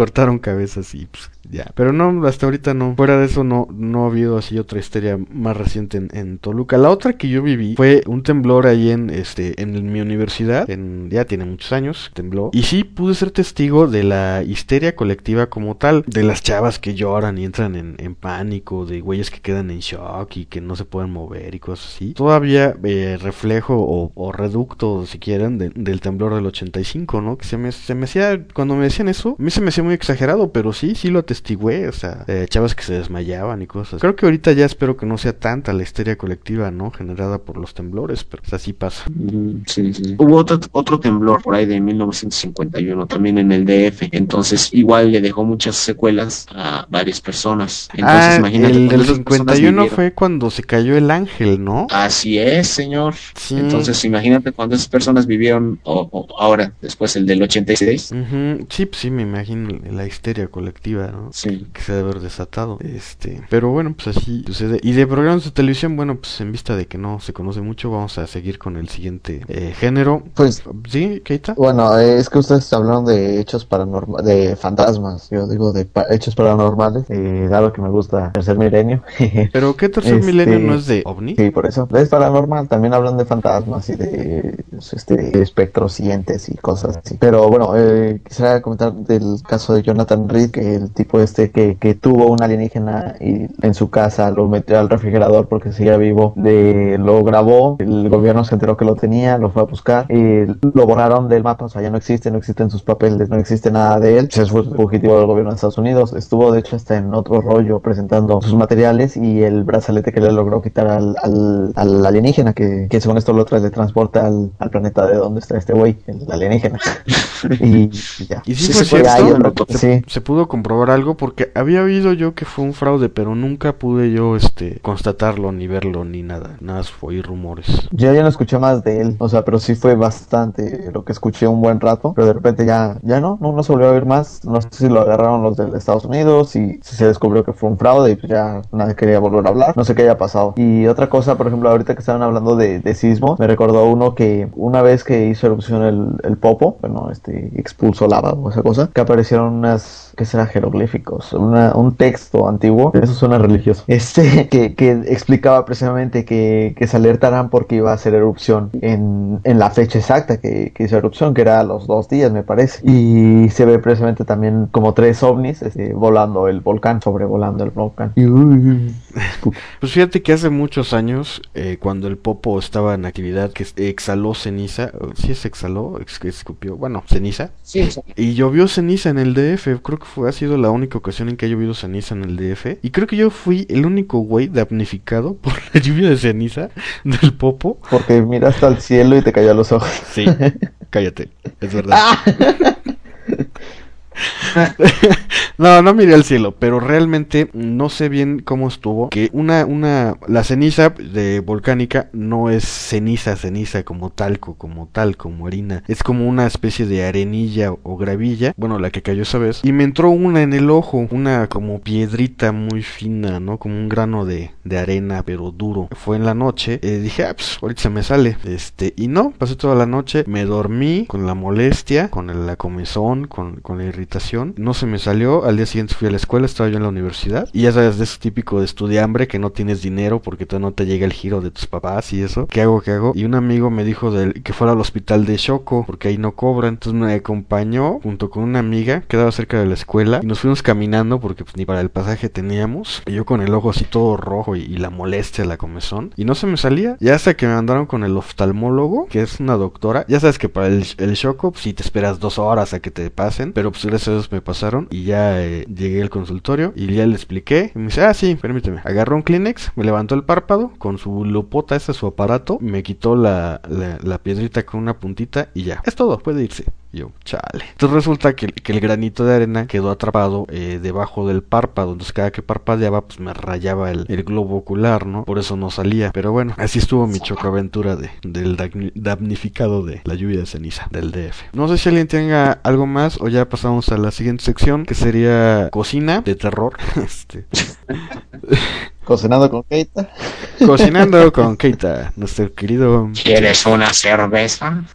y pues ya, pero no, hasta ahorita no. Fuera de eso no ha habido así otra histeria más reciente en Toluca. La otra que yo viví fue un temblor ahí en mi universidad, ya tiene muchos años, tembló. Y sí pude ser testigo de la histeria colectiva como tal, de las chavas que lloran y entran en pánico, de güeyes que quedan en shock y que no se pueden mover y cosas así. Todavía reflejo o reducto, si quieren, del temblor del 85, ¿no? Que se me hacía, cuando me decían eso, a mí se me hacía muy exagerado, pero sí lo atestigué, o sea, chavas que se desmayaban y cosas. Creo que ahorita ya espero que no sea tanta la histeria colectiva, ¿no? Generada por los temblores, pero pues, así pasa. Sí. Hubo otro temblor por ahí de 1951, también en el DF, entonces igual le dejó muchas secuelas a varias personas. Entonces, imagínate, el del 51 fue cuando se cayó el ángel, ¿no? Así es, señor. Sí. Entonces, imagínate cuando esas personas vivieron, o ahora, después el del 86. Uh-huh. Sí, pues sí, me imagino la histeria colectiva, ¿no? Sí. Que se debe haber desatado. Pero bueno, pues así sucede. Y de programas de televisión, bueno, pues en vista de que no se conoce mucho, vamos a seguir con el siguiente género. Pues, ¿sí, Keita? Bueno, es que ustedes hablaron de hechos paranormales, de fantasmas, yo digo de hechos paranormales, dado que me gusta Tercer Milenio. ¿Pero qué Tercer Milenio no es de OVNI? Sí, por eso. Es paranormal, también hablan de fantasmas y de espectros y entes y cosas así. Pero bueno, quisiera comentar del caso de Jonathan Reed, que el tipo que tuvo un alienígena y en su casa lo metió al refrigerador porque seguía vivo, lo grabó, el gobierno se enteró que lo tenía, lo fue a buscar, lo borraron del mapa, o sea, ya no existe en sus papeles, no existe nada de él, se fue fugitivo del gobierno de Estados Unidos, estuvo de hecho hasta en otro rollo presentando sus materiales y el brazalete que le logró quitar al alienígena, que según esto lo transporta al planeta de donde está este güey, el alienígena. y ya. Y sí fue cierto, se pudo comprobar algo porque había oído yo que fue un fraude, pero nunca pude yo constatarlo, ni verlo, ni nada más fue oír rumores. Yo ya no escuché más de él, o sea, pero sí fue bastante lo que escuché un buen rato, pero de repente ya no se volvió a oír más, no sé si lo agarraron los de Estados Unidos y si se descubrió que fue un fraude y pues ya nadie quería volver a hablar, no sé qué haya pasado. Y otra cosa, por ejemplo, ahorita que estaban hablando de sismo, me recordó uno que una vez que hizo erupción el Popo, bueno, expulsó lava o esa cosa, que aparecieron unas, ¿qué será? Jeroglíficos, un texto antiguo, eso suena religioso, que explicaba precisamente que se alertaran porque iba a hacer erupción en la fecha exacta que hizo erupción, que era a los 2 días me parece, y se ve precisamente también como 3 ovnis volando el volcán, sobrevolando el volcán. Pues fíjate que hace muchos años, cuando el Popo estaba en actividad, que exhaló ceniza, ¿sí es exhaló? Escupió, bueno, ceniza. Sí. Y llovió ceniza en el DF, creo que ha sido la única ocasión en que ha llovido ceniza en el DF. Y creo que yo fui el único güey damnificado por la lluvia de ceniza del Popo. Porque miraste al cielo y te cayó a los ojos. Sí, cállate, es verdad. No miré al cielo, pero realmente no sé bien cómo estuvo. Que la ceniza de volcánica no es ceniza como talco, como harina. Es como una especie de arenilla o gravilla, bueno, la que cayó esa vez. Y me entró una en el ojo, una como piedrita muy fina, ¿no? Como un grano de arena, pero duro. Fue en la noche, dije, pues ahorita se me sale. Y no, pasé toda la noche, me dormí con la molestia, con la comezón, con la irritación. No se me salió, al día siguiente fui a la escuela, estaba yo en la universidad. Y ya sabes, de ese típico de estudiambre que no tienes dinero porque todavía no te llega el giro de tus papás y eso. ¿Qué hago? Y un amigo me dijo que fuera al hospital de Choco, porque ahí no cobran. Entonces me acompañó junto con una amiga, quedaba cerca de la escuela, y nos fuimos caminando porque pues ni para el pasaje teníamos. Y yo con el ojo así todo rojo y la molestia, la comezón. Y no se me salía. Ya hasta que me mandaron con el oftalmólogo, que es una doctora. Ya sabes que para el Choco, pues sí te esperas 2 horas a que te pasen. Pero pues gracias a Dios me pasaron. Y ya llegué al consultorio y ya le expliqué. Y me dice, sí, permíteme. Agarró un Kleenex, me levantó el párpado con su lupota, su aparato. Me quitó la piedrita con una puntita y ya. Es todo, puede irse. Yo, chale. Entonces resulta que el granito de arena quedó atrapado debajo del párpado. Entonces cada que parpadeaba, pues me rayaba el globo ocular, ¿no? Por eso no salía. Pero bueno, así estuvo mi chocaventura del damnificado de la lluvia de ceniza del DF. No sé si alguien tenga algo más o ya pasamos a la siguiente sección, que sería cocina de terror. Cocinando con Keita. Cocinando con Keita, nuestro querido... ¿Quieres una cerveza?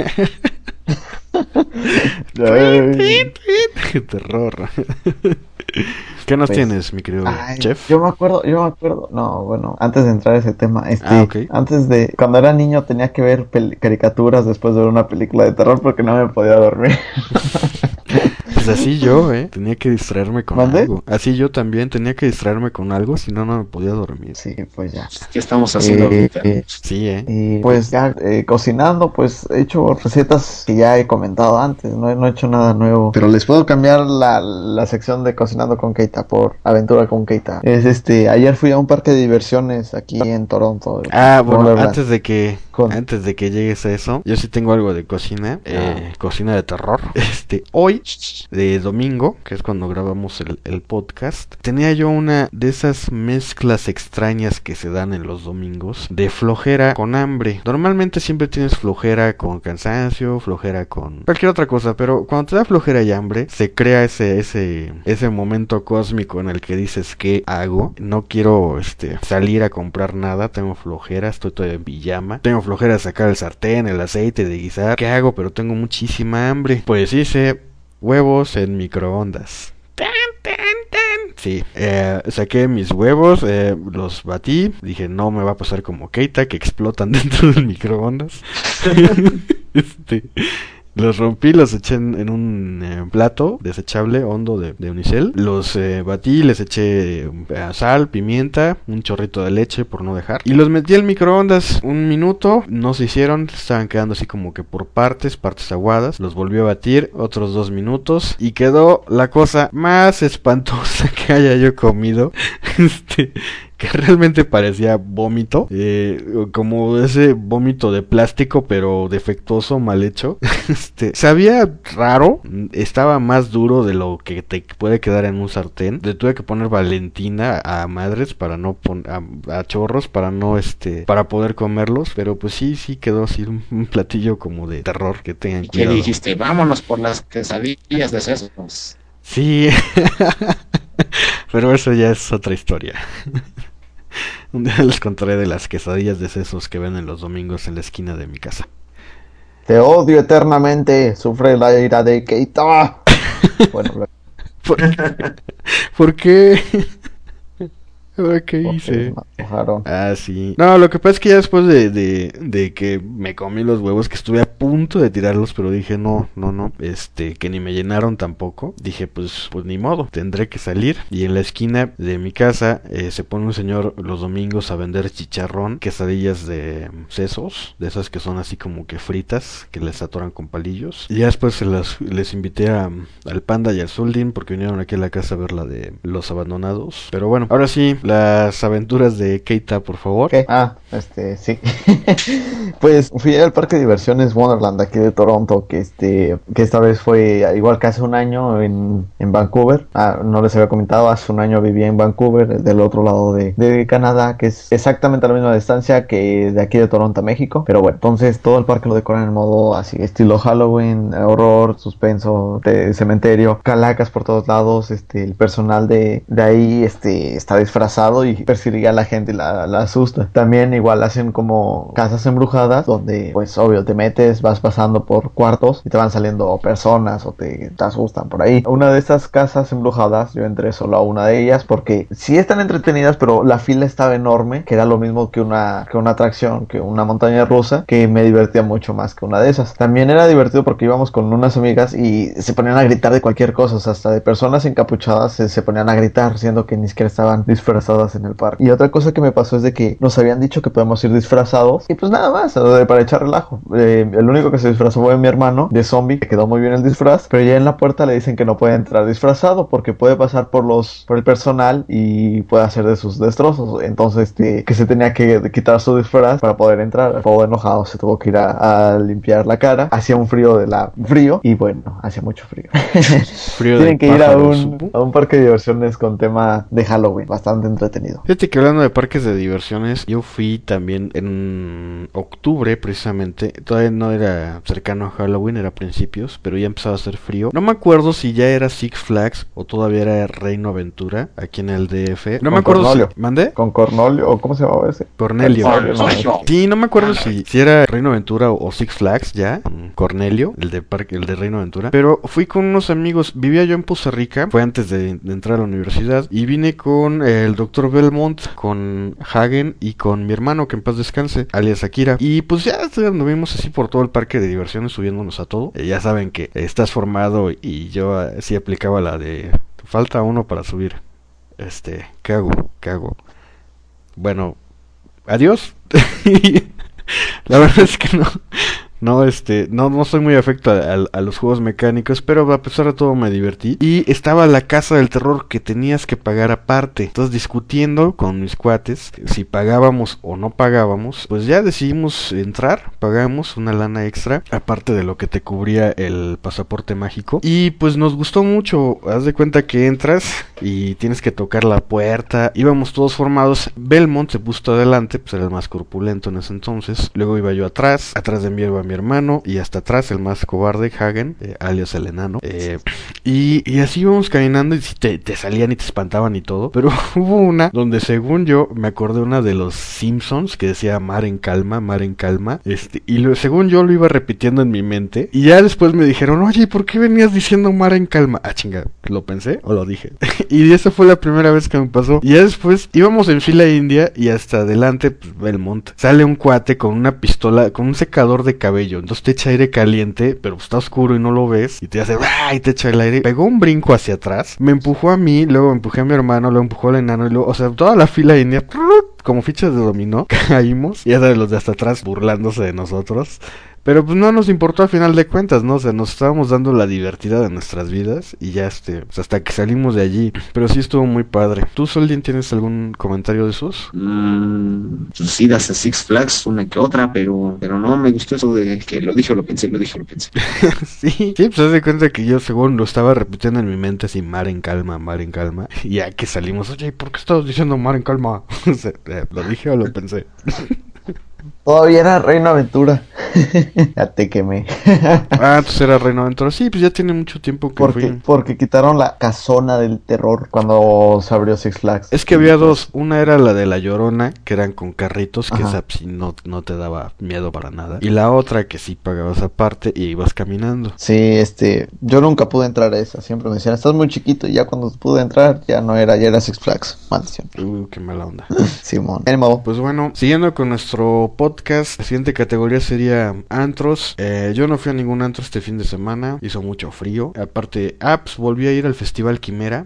Terror. ¿Qué nos tienes, mi querido chef? Yo me acuerdo, no, bueno, antes de entrar a ese tema, okay. Antes de, cuando era niño tenía que ver caricaturas después de ver una película de terror porque no me podía dormir. Pues así yo, tenía que distraerme con algo. Así yo también tenía que distraerme con algo, si no, no me podía dormir. Sí, pues ya. ¿Qué estamos haciendo ahorita? Sí, Y pues ya cocinando, pues he hecho recetas que ya he comentado antes, no he hecho nada nuevo. Pero les puedo cambiar la sección de cocinando con Keita por aventura con Keita. Ayer fui a un parque de diversiones aquí en Toronto. Bueno, antes de que llegues a eso, yo sí tengo algo de cocina, cocina de terror. Hoy, de domingo, que es cuando grabamos el podcast, tenía yo una de esas mezclas extrañas que se dan en los domingos, de flojera con hambre. Normalmente siempre tienes flojera con cansancio, flojera con cualquier otra cosa, pero cuando te da flojera y hambre, se crea ese momento cósmico en el que dices, ¿qué hago? No quiero salir a comprar nada, tengo flojera, estoy todo en pijama, tengo flojera de sacar el sartén, el aceite, de guisar. ¿Qué hago? Pero tengo muchísima hambre. Pues hice huevos en microondas. Sí, saqué mis huevos, los batí, dije no me va a pasar como Keita que explotan dentro del microondas. Los rompí, los eché en un plato desechable hondo de unicel. Los batí, les eché sal, pimienta, un chorrito de leche por no dejar. Y los metí al microondas 1 minuto, no se hicieron, estaban quedando así como que por partes aguadas. Los volví a batir otros 2 minutos y quedó la cosa más espantosa que haya yo comido. Que realmente parecía vómito, como ese vómito de plástico pero defectuoso, mal hecho. Sabía raro, estaba más duro de lo que te puede quedar en un sartén. Le tuve que poner Valentina a madres para no a chorros para no para poder comerlos, pero pues sí quedó así un platillo como de terror, que tengan cuidado. ¿Qué dijiste? Vámonos por las quesadillas de sesos. Sí. Pero eso ya es otra historia. Un día les contaré de las quesadillas de sesos que venden los domingos en la esquina de mi casa. Te odio eternamente, sufre la ira de Keita. Bueno, ¿Por qué? ¿Qué hice? Sí. No, lo que pasa es que ya después de que me comí los huevos, que estuve a punto de tirarlos, pero dije no, que ni me llenaron tampoco. Dije pues ni modo, tendré que salir. Y en la esquina de mi casa se pone un señor los domingos a vender chicharrón, quesadillas de sesos, de esas que son así como que fritas, que les atoran con palillos. Y ya después les invité al Panda y al Zuldin porque vinieron aquí a la casa a ver la de Los Abandonados. Pero bueno, ahora sí, las aventuras de Keita, por favor. ¿Qué? Sí. Pues fui al parque de diversiones Wonderland aquí de Toronto, que esta vez fue igual que hace un año en Vancouver. No les había comentado, hace un año vivía en Vancouver, del otro lado de Canadá, que es exactamente a la misma distancia que de aquí de Toronto a México. Pero bueno, entonces todo el parque lo decoran en modo así, estilo Halloween, horror, suspenso, de cementerio, calacas por todos lados. El personal de ahí está disfrazado y persigue a la gente y la asusta. También igual hacen como casas embrujadas donde pues obvio te metes, vas pasando por cuartos y te van saliendo personas o te asustan por ahí. Una de estas casas embrujadas, yo entré solo a una de ellas porque sí están entretenidas, pero la fila estaba enorme, que era lo mismo que una atracción, que una montaña rusa, que me divertía mucho más que una de esas. También era divertido porque íbamos con unas amigas y se ponían a gritar de cualquier cosa, o sea, hasta de personas encapuchadas se ponían a gritar, siendo que ni siquiera estaban disfrazadas en el parque. Y otra cosa que me pasó es de que nos habían dicho que podemos ir disfrazados y pues nada más, para echar relajo. El único que se disfrazó fue mi hermano de zombie, que quedó muy bien el disfraz, pero ya en la puerta le dicen que no puede entrar disfrazado porque puede pasar por el personal y puede hacer de sus destrozos. Entonces que se tenía que quitar su disfraz para poder entrar. Todo enojado, se tuvo que ir a limpiar la cara. Hacía un frío y bueno, hacía mucho frío. Tienen que ir a un parque de diversiones con tema de Halloween, bastante entretenido. Fíjate que hablando de parques de diversiones, yo fui también en octubre precisamente. Todavía no era cercano a Halloween, era a principios, pero ya empezaba a hacer frío. No me acuerdo si ya era Six Flags o todavía era Reino Aventura aquí en el DF. No me acuerdo Cornolio. si... ¿Mandé? Con Cornolio, ¿o cómo se llamaba ese? Cornelio. No. Sí, no me acuerdo si era Reino Aventura o Six Flags ya. Cornelio, el de Reino Aventura. Pero fui con unos amigos. Vivía yo en Poza Rica. Fue antes de entrar a la universidad. Y vine con el Dr. Belmont, con Hagen y con mi hermano, que en paz descanse, alias Akira. Y pues ya anduvimos así por todo el parque de diversiones, subiéndonos a todo. Ya saben que estás formado y yo sí aplicaba la de... Falta uno para subir. ¿Qué hago? Bueno, adiós. La verdad es que no soy muy afecto a los juegos mecánicos, pero a pesar de todo me divertí. Y estaba la casa del terror que tenías que pagar aparte. Entonces, discutiendo con mis cuates si pagábamos o no pagábamos, pues ya decidimos entrar, pagamos una lana extra, aparte de lo que te cubría el pasaporte mágico. Y pues nos gustó mucho. Haz de cuenta que entras y tienes que tocar la puerta. Íbamos todos formados. Belmont se puso adelante, pues era el más corpulento en ese entonces. Luego iba yo atrás de mí iba mi hermano, y hasta atrás el más cobarde, Hagen, alias el enano. Y así íbamos caminando y te salían y te espantaban y todo. Pero hubo una donde, según yo, me acordé una de los Simpsons que decía mar en calma, mar en calma. Según yo lo iba repitiendo en mi mente. Y ya después me dijeron, oye, ¿por qué venías diciendo mar en calma? Ah, chinga, ¿lo pensé o lo dije? Y esa fue la primera vez que me pasó. Y ya después íbamos en fila india y hasta adelante, pues, Belmont, sale un cuate con una pistola, con un secador de cabello. Entonces te echa aire caliente, pero está oscuro y no lo ves, y te hace ¡ah! Y te echa el aire. Pegó un brinco hacia atrás, me empujó a mí, luego me empujé a mi hermano, luego empujó al enano, y luego, o sea, toda la fila india, como fichas de dominó, caímos, y ya sabes, los de hasta atrás burlándose de nosotros. Pero pues no nos importó al final de cuentas, ¿no? O sea, nos estábamos dando la divertida de nuestras vidas y ya pues hasta que salimos de allí. Pero sí estuvo muy padre. ¿Tú, Soldin, tienes algún comentario de esos? Pues idas a Six Flags, una que otra, pero no me gustó eso de que lo dije o lo pensé. Sí, pues haz de cuenta que yo según lo estaba repitiendo en mi mente así, mar en calma, mar en calma. Y ya que salimos, oye, ¿por qué estabas diciendo mar en calma? O sea, ¿lo dije o lo pensé? Todavía era Reino Aventura. Ya te quemé. Entonces era Reino Aventura. Sí, pues ya tiene mucho tiempo que fui. Porque quitaron la casona del terror cuando se abrió Six Flags. Es que había dos. Una era la de La Llorona, que eran con carritos, que esa sí no te daba miedo para nada. Y la otra que sí pagabas aparte y ibas caminando. Sí, yo nunca pude entrar a esa. Siempre me decían, estás muy chiquito, y ya cuando pude entrar ya no era, ya era Six Flags. Maldición. Qué mala onda. Simón. En modo. Pues bueno, siguiendo con nuestro nuevo podcast. La siguiente categoría sería antros. Yo no fui a ningún antro este fin de semana, hizo mucho frío. Aparte, pues volví a ir al Festival Quimera.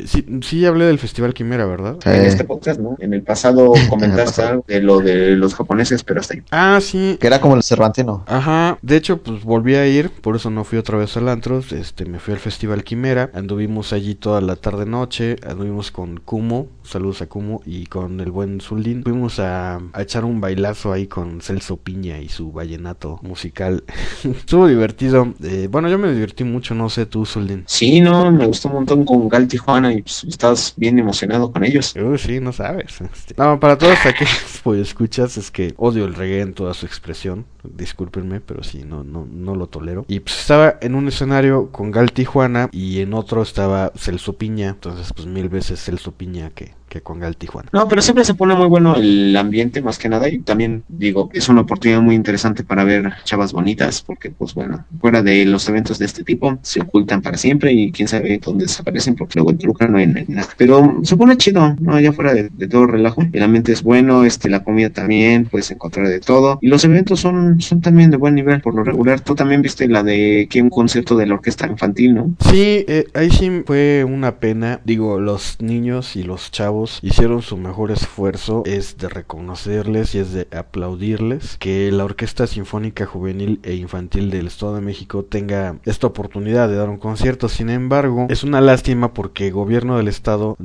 Sí hablé del Festival Quimera, ¿verdad? En este podcast, ¿no? En el pasado comentaste algo de lo de los japoneses, pero hasta ahí. Sí. Que era como el Cervantino. Ajá, de hecho, pues volví a ir, por eso no fui otra vez al antro. Me fui al Festival Quimera, anduvimos allí toda la tarde-noche, anduvimos con Kumo, saludos a Kumo, y con el buen Zuldin. Fuimos a echar un bailazo ahí con Celso Piña y su vallenato musical. Estuvo divertido. Bueno, yo me divertí mucho, no sé tú, Zuldin. Sí, no, me gustó un montón con Gal Tijuana y pues, estás bien emocionado con ellos. Sí, no sabes. No, para todos aquellos pues escuchas, es que odio el reggae en toda su expresión. Discúlpenme, pero sí, no lo tolero. Y pues estaba en un escenario con Gal Tijuana y en otro estaba Celso Piña. Entonces, pues 1000 veces Celso Piña que con Gal Tijuana. No, pero siempre se pone muy bueno el ambiente, más que nada, y también, digo, es una oportunidad muy interesante para ver chavas bonitas, porque, pues bueno, fuera de los eventos de este tipo, se ocultan para siempre y quién sabe dónde desaparecen, porque luego en Toluca no hay nada. Pero se pone chido, ¿no? Allá fuera de todo relajo, el ambiente es bueno, la comida también, puedes encontrar de todo, y los eventos son también de buen nivel, por lo regular. Tú también viste la de que un concierto de la orquesta infantil, ¿no? Sí, ahí sí fue una pena. Digo, los niños y los chavos hicieron su mejor esfuerzo, es de reconocerles y es de aplaudirles que la Orquesta Sinfónica Juvenil e Infantil del Estado de México tenga esta oportunidad de dar un concierto. Sin embargo, es una lástima porque el gobierno del estado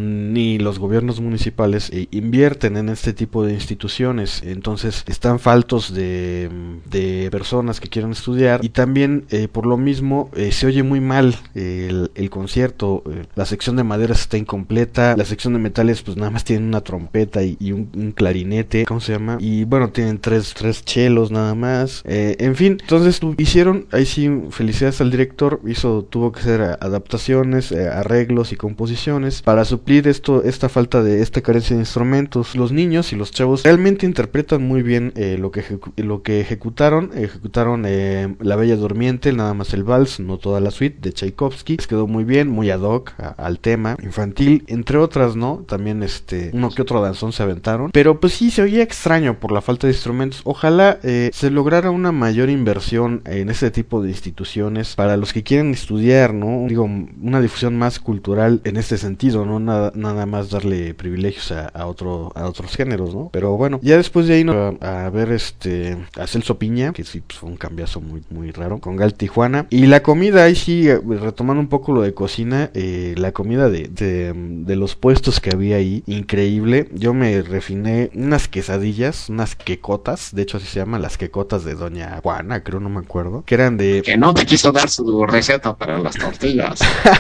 ni los gobiernos municipales invierten en este tipo de instituciones, entonces están faltos de personas que quieran estudiar y también por lo mismo se oye muy mal el concierto. La sección de maderas está incompleta, la sección de metales pues nada más tienen una trompeta y un clarinete, ¿cómo se llama? Y bueno, tienen tres chelos nada más. En fin, entonces hicieron, ahí sí, felicidades al director, tuvo que hacer adaptaciones, arreglos y composiciones para suplir esta falta de esta carencia de instrumentos. Los niños y los chavos realmente interpretan muy bien lo que ejecutaron La Bella Durmiente, nada más el vals, no toda la suite de Tchaikovsky. Les quedó muy bien, muy ad hoc al tema infantil, entre otras, ¿no? También uno que otro danzón se aventaron, pero pues sí, se oía extraño por la falta de instrumentos. Ojalá se lograra una mayor inversión en este tipo de instituciones para los que quieren estudiar, ¿no? Digo, una difusión más cultural en este sentido, no nada más darle privilegios a otros géneros, ¿no? Pero bueno, ya después de ahí a ver a Celso Piña, que sí, pues, fue un cambiazo muy, muy raro, con Gal Tijuana. Y la comida, ahí sí, retomando un poco lo de cocina, la comida de los puestos que había ahí, increíble. Yo me refiné unas quesadillas, unas quecotas, de hecho así se llaman, las quecotas de Doña Juana, creo, no me acuerdo, que eran de... Que no te quiso dar su receta para las tortillas.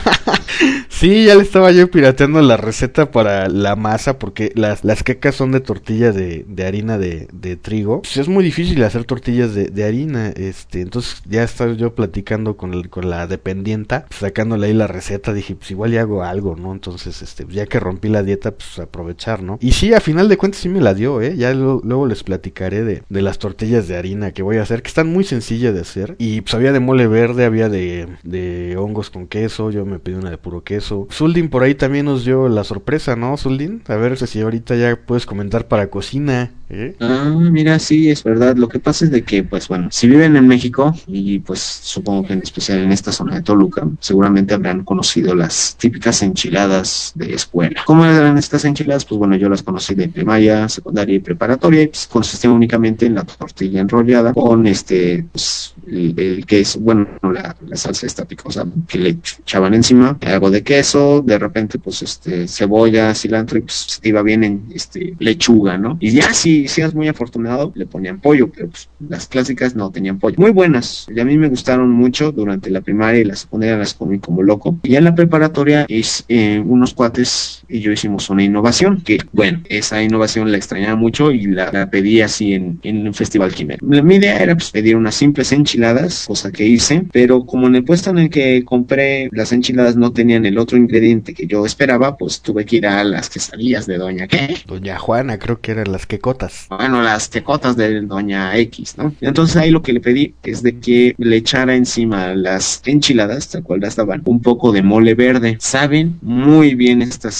Sí, ya le estaba yo pirateando la receta para la masa, porque las quecas son de tortilla de harina de trigo. Pues es muy difícil hacer tortillas de harina, entonces ya estaba yo platicando con la dependienta, sacándole ahí la receta, dije, pues igual ya hago algo, ¿no? Entonces, ya que rompí la dieta, pues aprovechar, ¿no? Y sí, a final de cuentas sí me la dio, ya luego les platicaré de las tortillas de harina que voy a hacer, que están muy sencillas de hacer, y pues había de mole verde, había de hongos con queso, yo me pedí una de puro queso. Zuldin por ahí también nos dio la sorpresa, ¿no, Zuldin? A ver si ahorita ya puedes comentar para cocina, ¿eh? Mira, sí, es verdad. Lo que pasa es de que, pues bueno, si viven en México, y pues supongo que en especial en esta zona de Toluca, seguramente habrán conocido las típicas enchiladas de escuela. ¿Cómo eran estas enchiladas? Pues bueno, yo las conocí de primaria, secundaria y preparatoria, y pues consistían únicamente en la tortilla enrollada con pues el queso, bueno, la salsa esta picosa que le echaban encima, algo de queso, de repente pues cebolla, cilantro, y pues se te iba bien en lechuga, ¿no? Y ya si eras muy afortunado, le ponían pollo, pero pues las clásicas no tenían pollo. Muy buenas, y a mí me gustaron mucho. Durante la primaria y la secundaria las comí como loco. Y en la preparatoria unos cuates y yo hicimos una innovación, que bueno, esa innovación la extrañaba mucho y la pedí así en el Festival Quimera. Mi idea era pues pedir unas simples enchiladas, cosa que hice, pero como en el puesto en el que compré las enchiladas no tenían el otro ingrediente que yo esperaba, pues tuve que ir a las quesadillas de Doña Juana, creo que eran las quecotas. Bueno, las quecotas de Doña X, ¿no? Entonces ahí lo que le pedí es de que le echara encima a las enchiladas, tal cual las daban, un poco de mole verde. Saben muy bien estas enchiladas.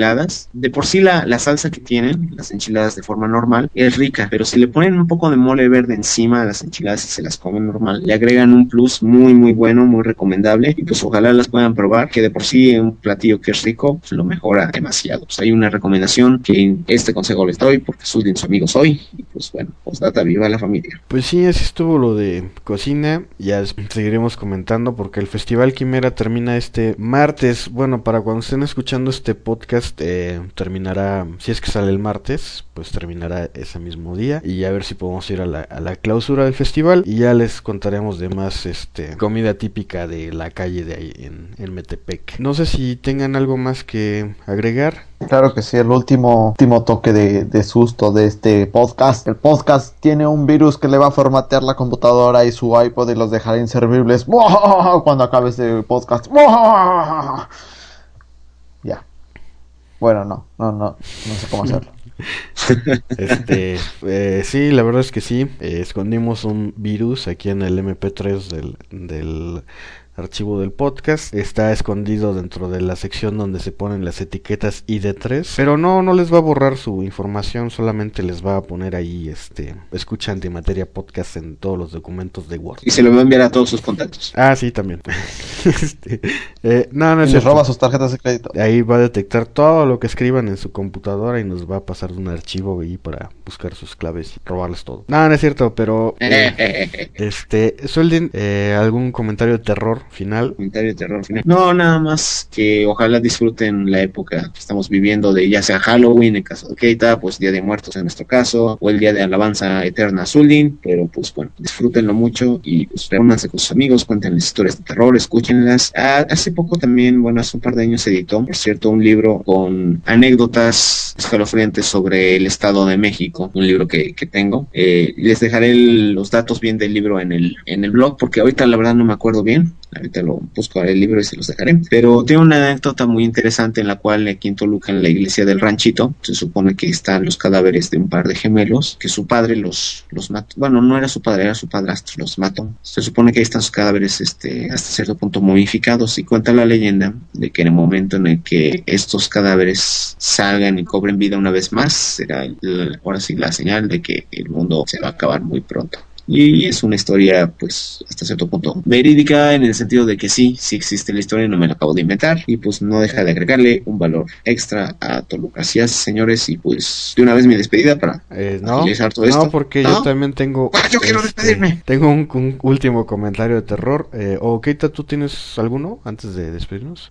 enchiladas. De por sí la salsa que tienen, las enchiladas de forma normal, es rica, pero si le ponen un poco de mole verde encima de las enchiladas y se las comen normal, le agregan un plus muy muy bueno, muy recomendable, y pues ojalá las puedan probar, que de por sí un platillo que es rico, pues lo mejora demasiado. Pues hay una recomendación que este consejo les doy, porque soy de su amigo soy, y pues bueno, postdata, viva la familia. Pues sí, así estuvo lo de cocina. Ya seguiremos comentando porque el Festival Quimera termina este martes. Bueno, para cuando estén escuchando este podcast, terminará, si es que sale el martes, pues terminará ese mismo día. Y a ver si podemos ir a la clausura del festival. Y ya les contaremos de más comida típica de la calle de ahí en Metepec. No sé si tengan algo más que agregar. Claro que sí, el último toque de susto de este podcast. El podcast tiene un virus que le va a formatear la computadora y su iPod y los dejará inservibles cuando acabe este podcast. Ya. Bueno, no sé cómo hacerlo. Sí, la verdad es que sí. Escondimos un virus aquí en el MP3 del archivo del podcast. Está escondido dentro de la sección donde se ponen las etiquetas ID3, pero no les va a borrar su información, solamente les va a poner ahí escucha Antimateria Podcast en todos los documentos de Word. Y se lo va a enviar a todos sus contactos. Ah, sí, también. No es y les roba sus tarjetas de crédito. Ahí va a detectar todo lo que escriban en su computadora y nos va a pasar un archivo ahí para buscar sus claves y robarles todo. No es cierto, pero Sueldin, ¿algún comentario de terror final? Comentario de terror final. No, nada más que ojalá disfruten la época que estamos viviendo, de ya sea Halloween en caso de Keita, pues Día de Muertos en nuestro caso, o el Día de Alabanza Eterna Zuldin, pero pues bueno, disfrútenlo mucho y pues reúnanse con sus amigos, cuéntenles historias de terror, escúchenlas. Hace poco también, bueno, hace un par de años se editó, por cierto, un libro con anécdotas escalofriantes sobre el Estado de México, un libro que tengo. Les dejaré los datos bien del libro en el blog, porque ahorita la verdad no me acuerdo bien. Ahorita lo busco el libro y se los dejaré. Pero tiene una anécdota muy interesante en la cual aquí en Toluca, en la iglesia del Ranchito, se supone que están los cadáveres de un par de gemelos, que su padre los mató. Bueno, no era su padre, era su padrastro, los mató. Se supone que ahí están sus cadáveres hasta cierto punto momificados, y cuenta la leyenda de que en el momento en el que estos cadáveres salgan y cobren vida una vez más, será ahora sí la señal de que el mundo se va a acabar muy pronto. Y es una historia, pues, hasta cierto punto verídica, en el sentido de que sí existe la historia, no me la acabo de inventar, y pues no deja de agregarle un valor extra a Toluca. Así es, señores, y pues de una vez mi despedida para agilizar todo esto. No, porque yo también tengo... yo quiero despedirme. Tengo un último comentario de terror. Keita, ¿tú tienes alguno antes de despedirnos?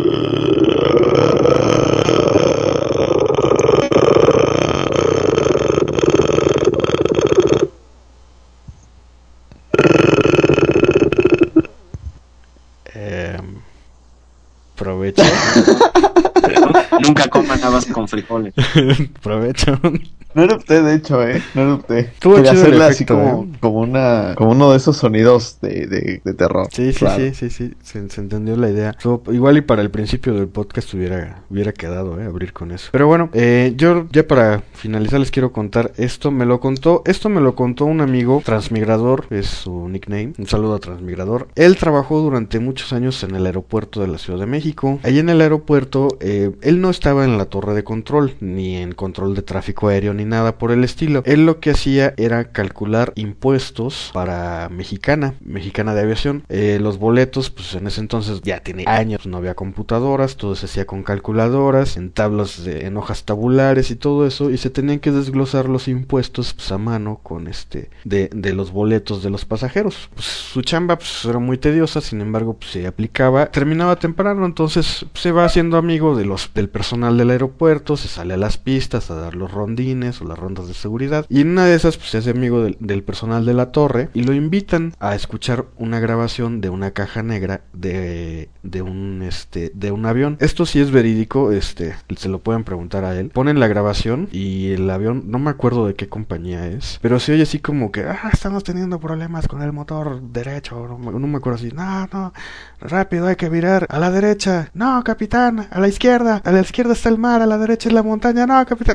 Provecho. Nunca coman habas con frijoles. Provecho. No erupté, de hecho, no erupté. Estuvo Quería chido hacerle el así efecto, como uno de esos sonidos de terror. Sí, claro. sí. Se entendió la idea. Igual y para el principio del podcast hubiera quedado, abrir con eso. Pero bueno, yo ya para finalizar les quiero contar esto. Me lo contó un amigo transmigrador, es su nickname. Un saludo a Transmigrador. Él trabajó durante muchos años en el aeropuerto de la Ciudad de México. Allí en el aeropuerto, él no estaba en la torre de control, ni en control de tráfico aéreo, ni nada por el estilo. Él lo que hacía era calcular impuestos para Mexicana de Aviación. Los boletos, pues en ese entonces ya tiene años, no había computadoras, todo se hacía con calculadoras, en tablas en hojas tabulares y todo eso, y se tenían que desglosar los impuestos pues a mano con de los boletos de los pasajeros. Pues su chamba pues era muy tediosa, sin embargo pues se aplicaba, terminaba temprano, entonces pues, se va haciendo amigo del personal del aeropuerto, se sale a las pistas a dar los rondines o las rondas de seguridad, y en una de esas pues se hace amigo del personal de la torre y lo invitan a escuchar una grabación de una caja negra de un avión. Esto sí es verídico, se lo pueden preguntar a él. Ponen la grabación y el avión, no me acuerdo de qué compañía es, pero se oye así como que estamos teniendo problemas con el motor derecho, no me acuerdo, así, no, rápido, hay que virar a la derecha, no capitán, a la izquierda está el mar, a la derecha es la montaña, no capitán.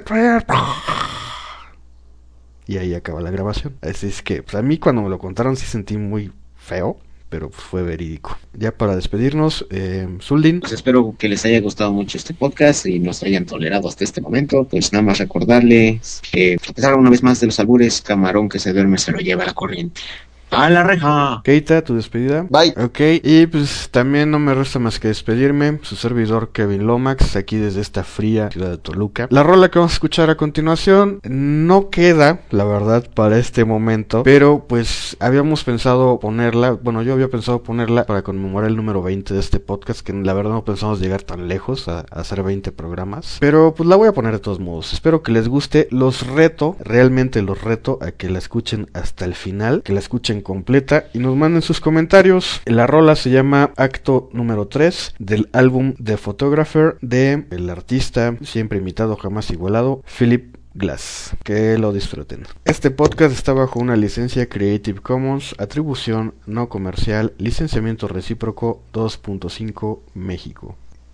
Y ahí acaba la grabación. Así es que pues a mí cuando me lo contaron sí sentí muy feo, pero fue verídico. Ya para despedirnos, Zuldin. Pues espero que les haya gustado mucho este podcast y nos hayan tolerado hasta este momento. Pues nada más recordarles que, a pesar una vez más de los albures, camarón que se duerme se lo lleva la corriente. ¡A la reja! Keita, tu despedida. Bye. Ok, y pues también no me resta más que despedirme. Su servidor Kevin Lomax, aquí desde esta fría ciudad de Toluca. La rola que vamos a escuchar a continuación no queda, la verdad, para este momento, pero pues habíamos pensado ponerla, bueno, yo había pensado ponerla para conmemorar el número 20 de este podcast, que la verdad no pensamos llegar tan lejos a hacer 20 programas, pero pues la voy a poner de todos modos. Espero que les guste. Realmente los reto a que la escuchen hasta el final, que la escuchen completa y nos manden sus comentarios. La rola se llama Acto número 3 del álbum The Photographer de el artista siempre imitado jamás igualado Philip Glass. Que lo disfruten. Este podcast está bajo una licencia Creative Commons, atribución no comercial, licenciamiento recíproco 2.5 México.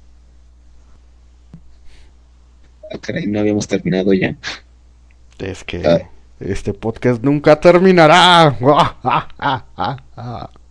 Caray, no habíamos terminado ya. Es que este podcast nunca terminará.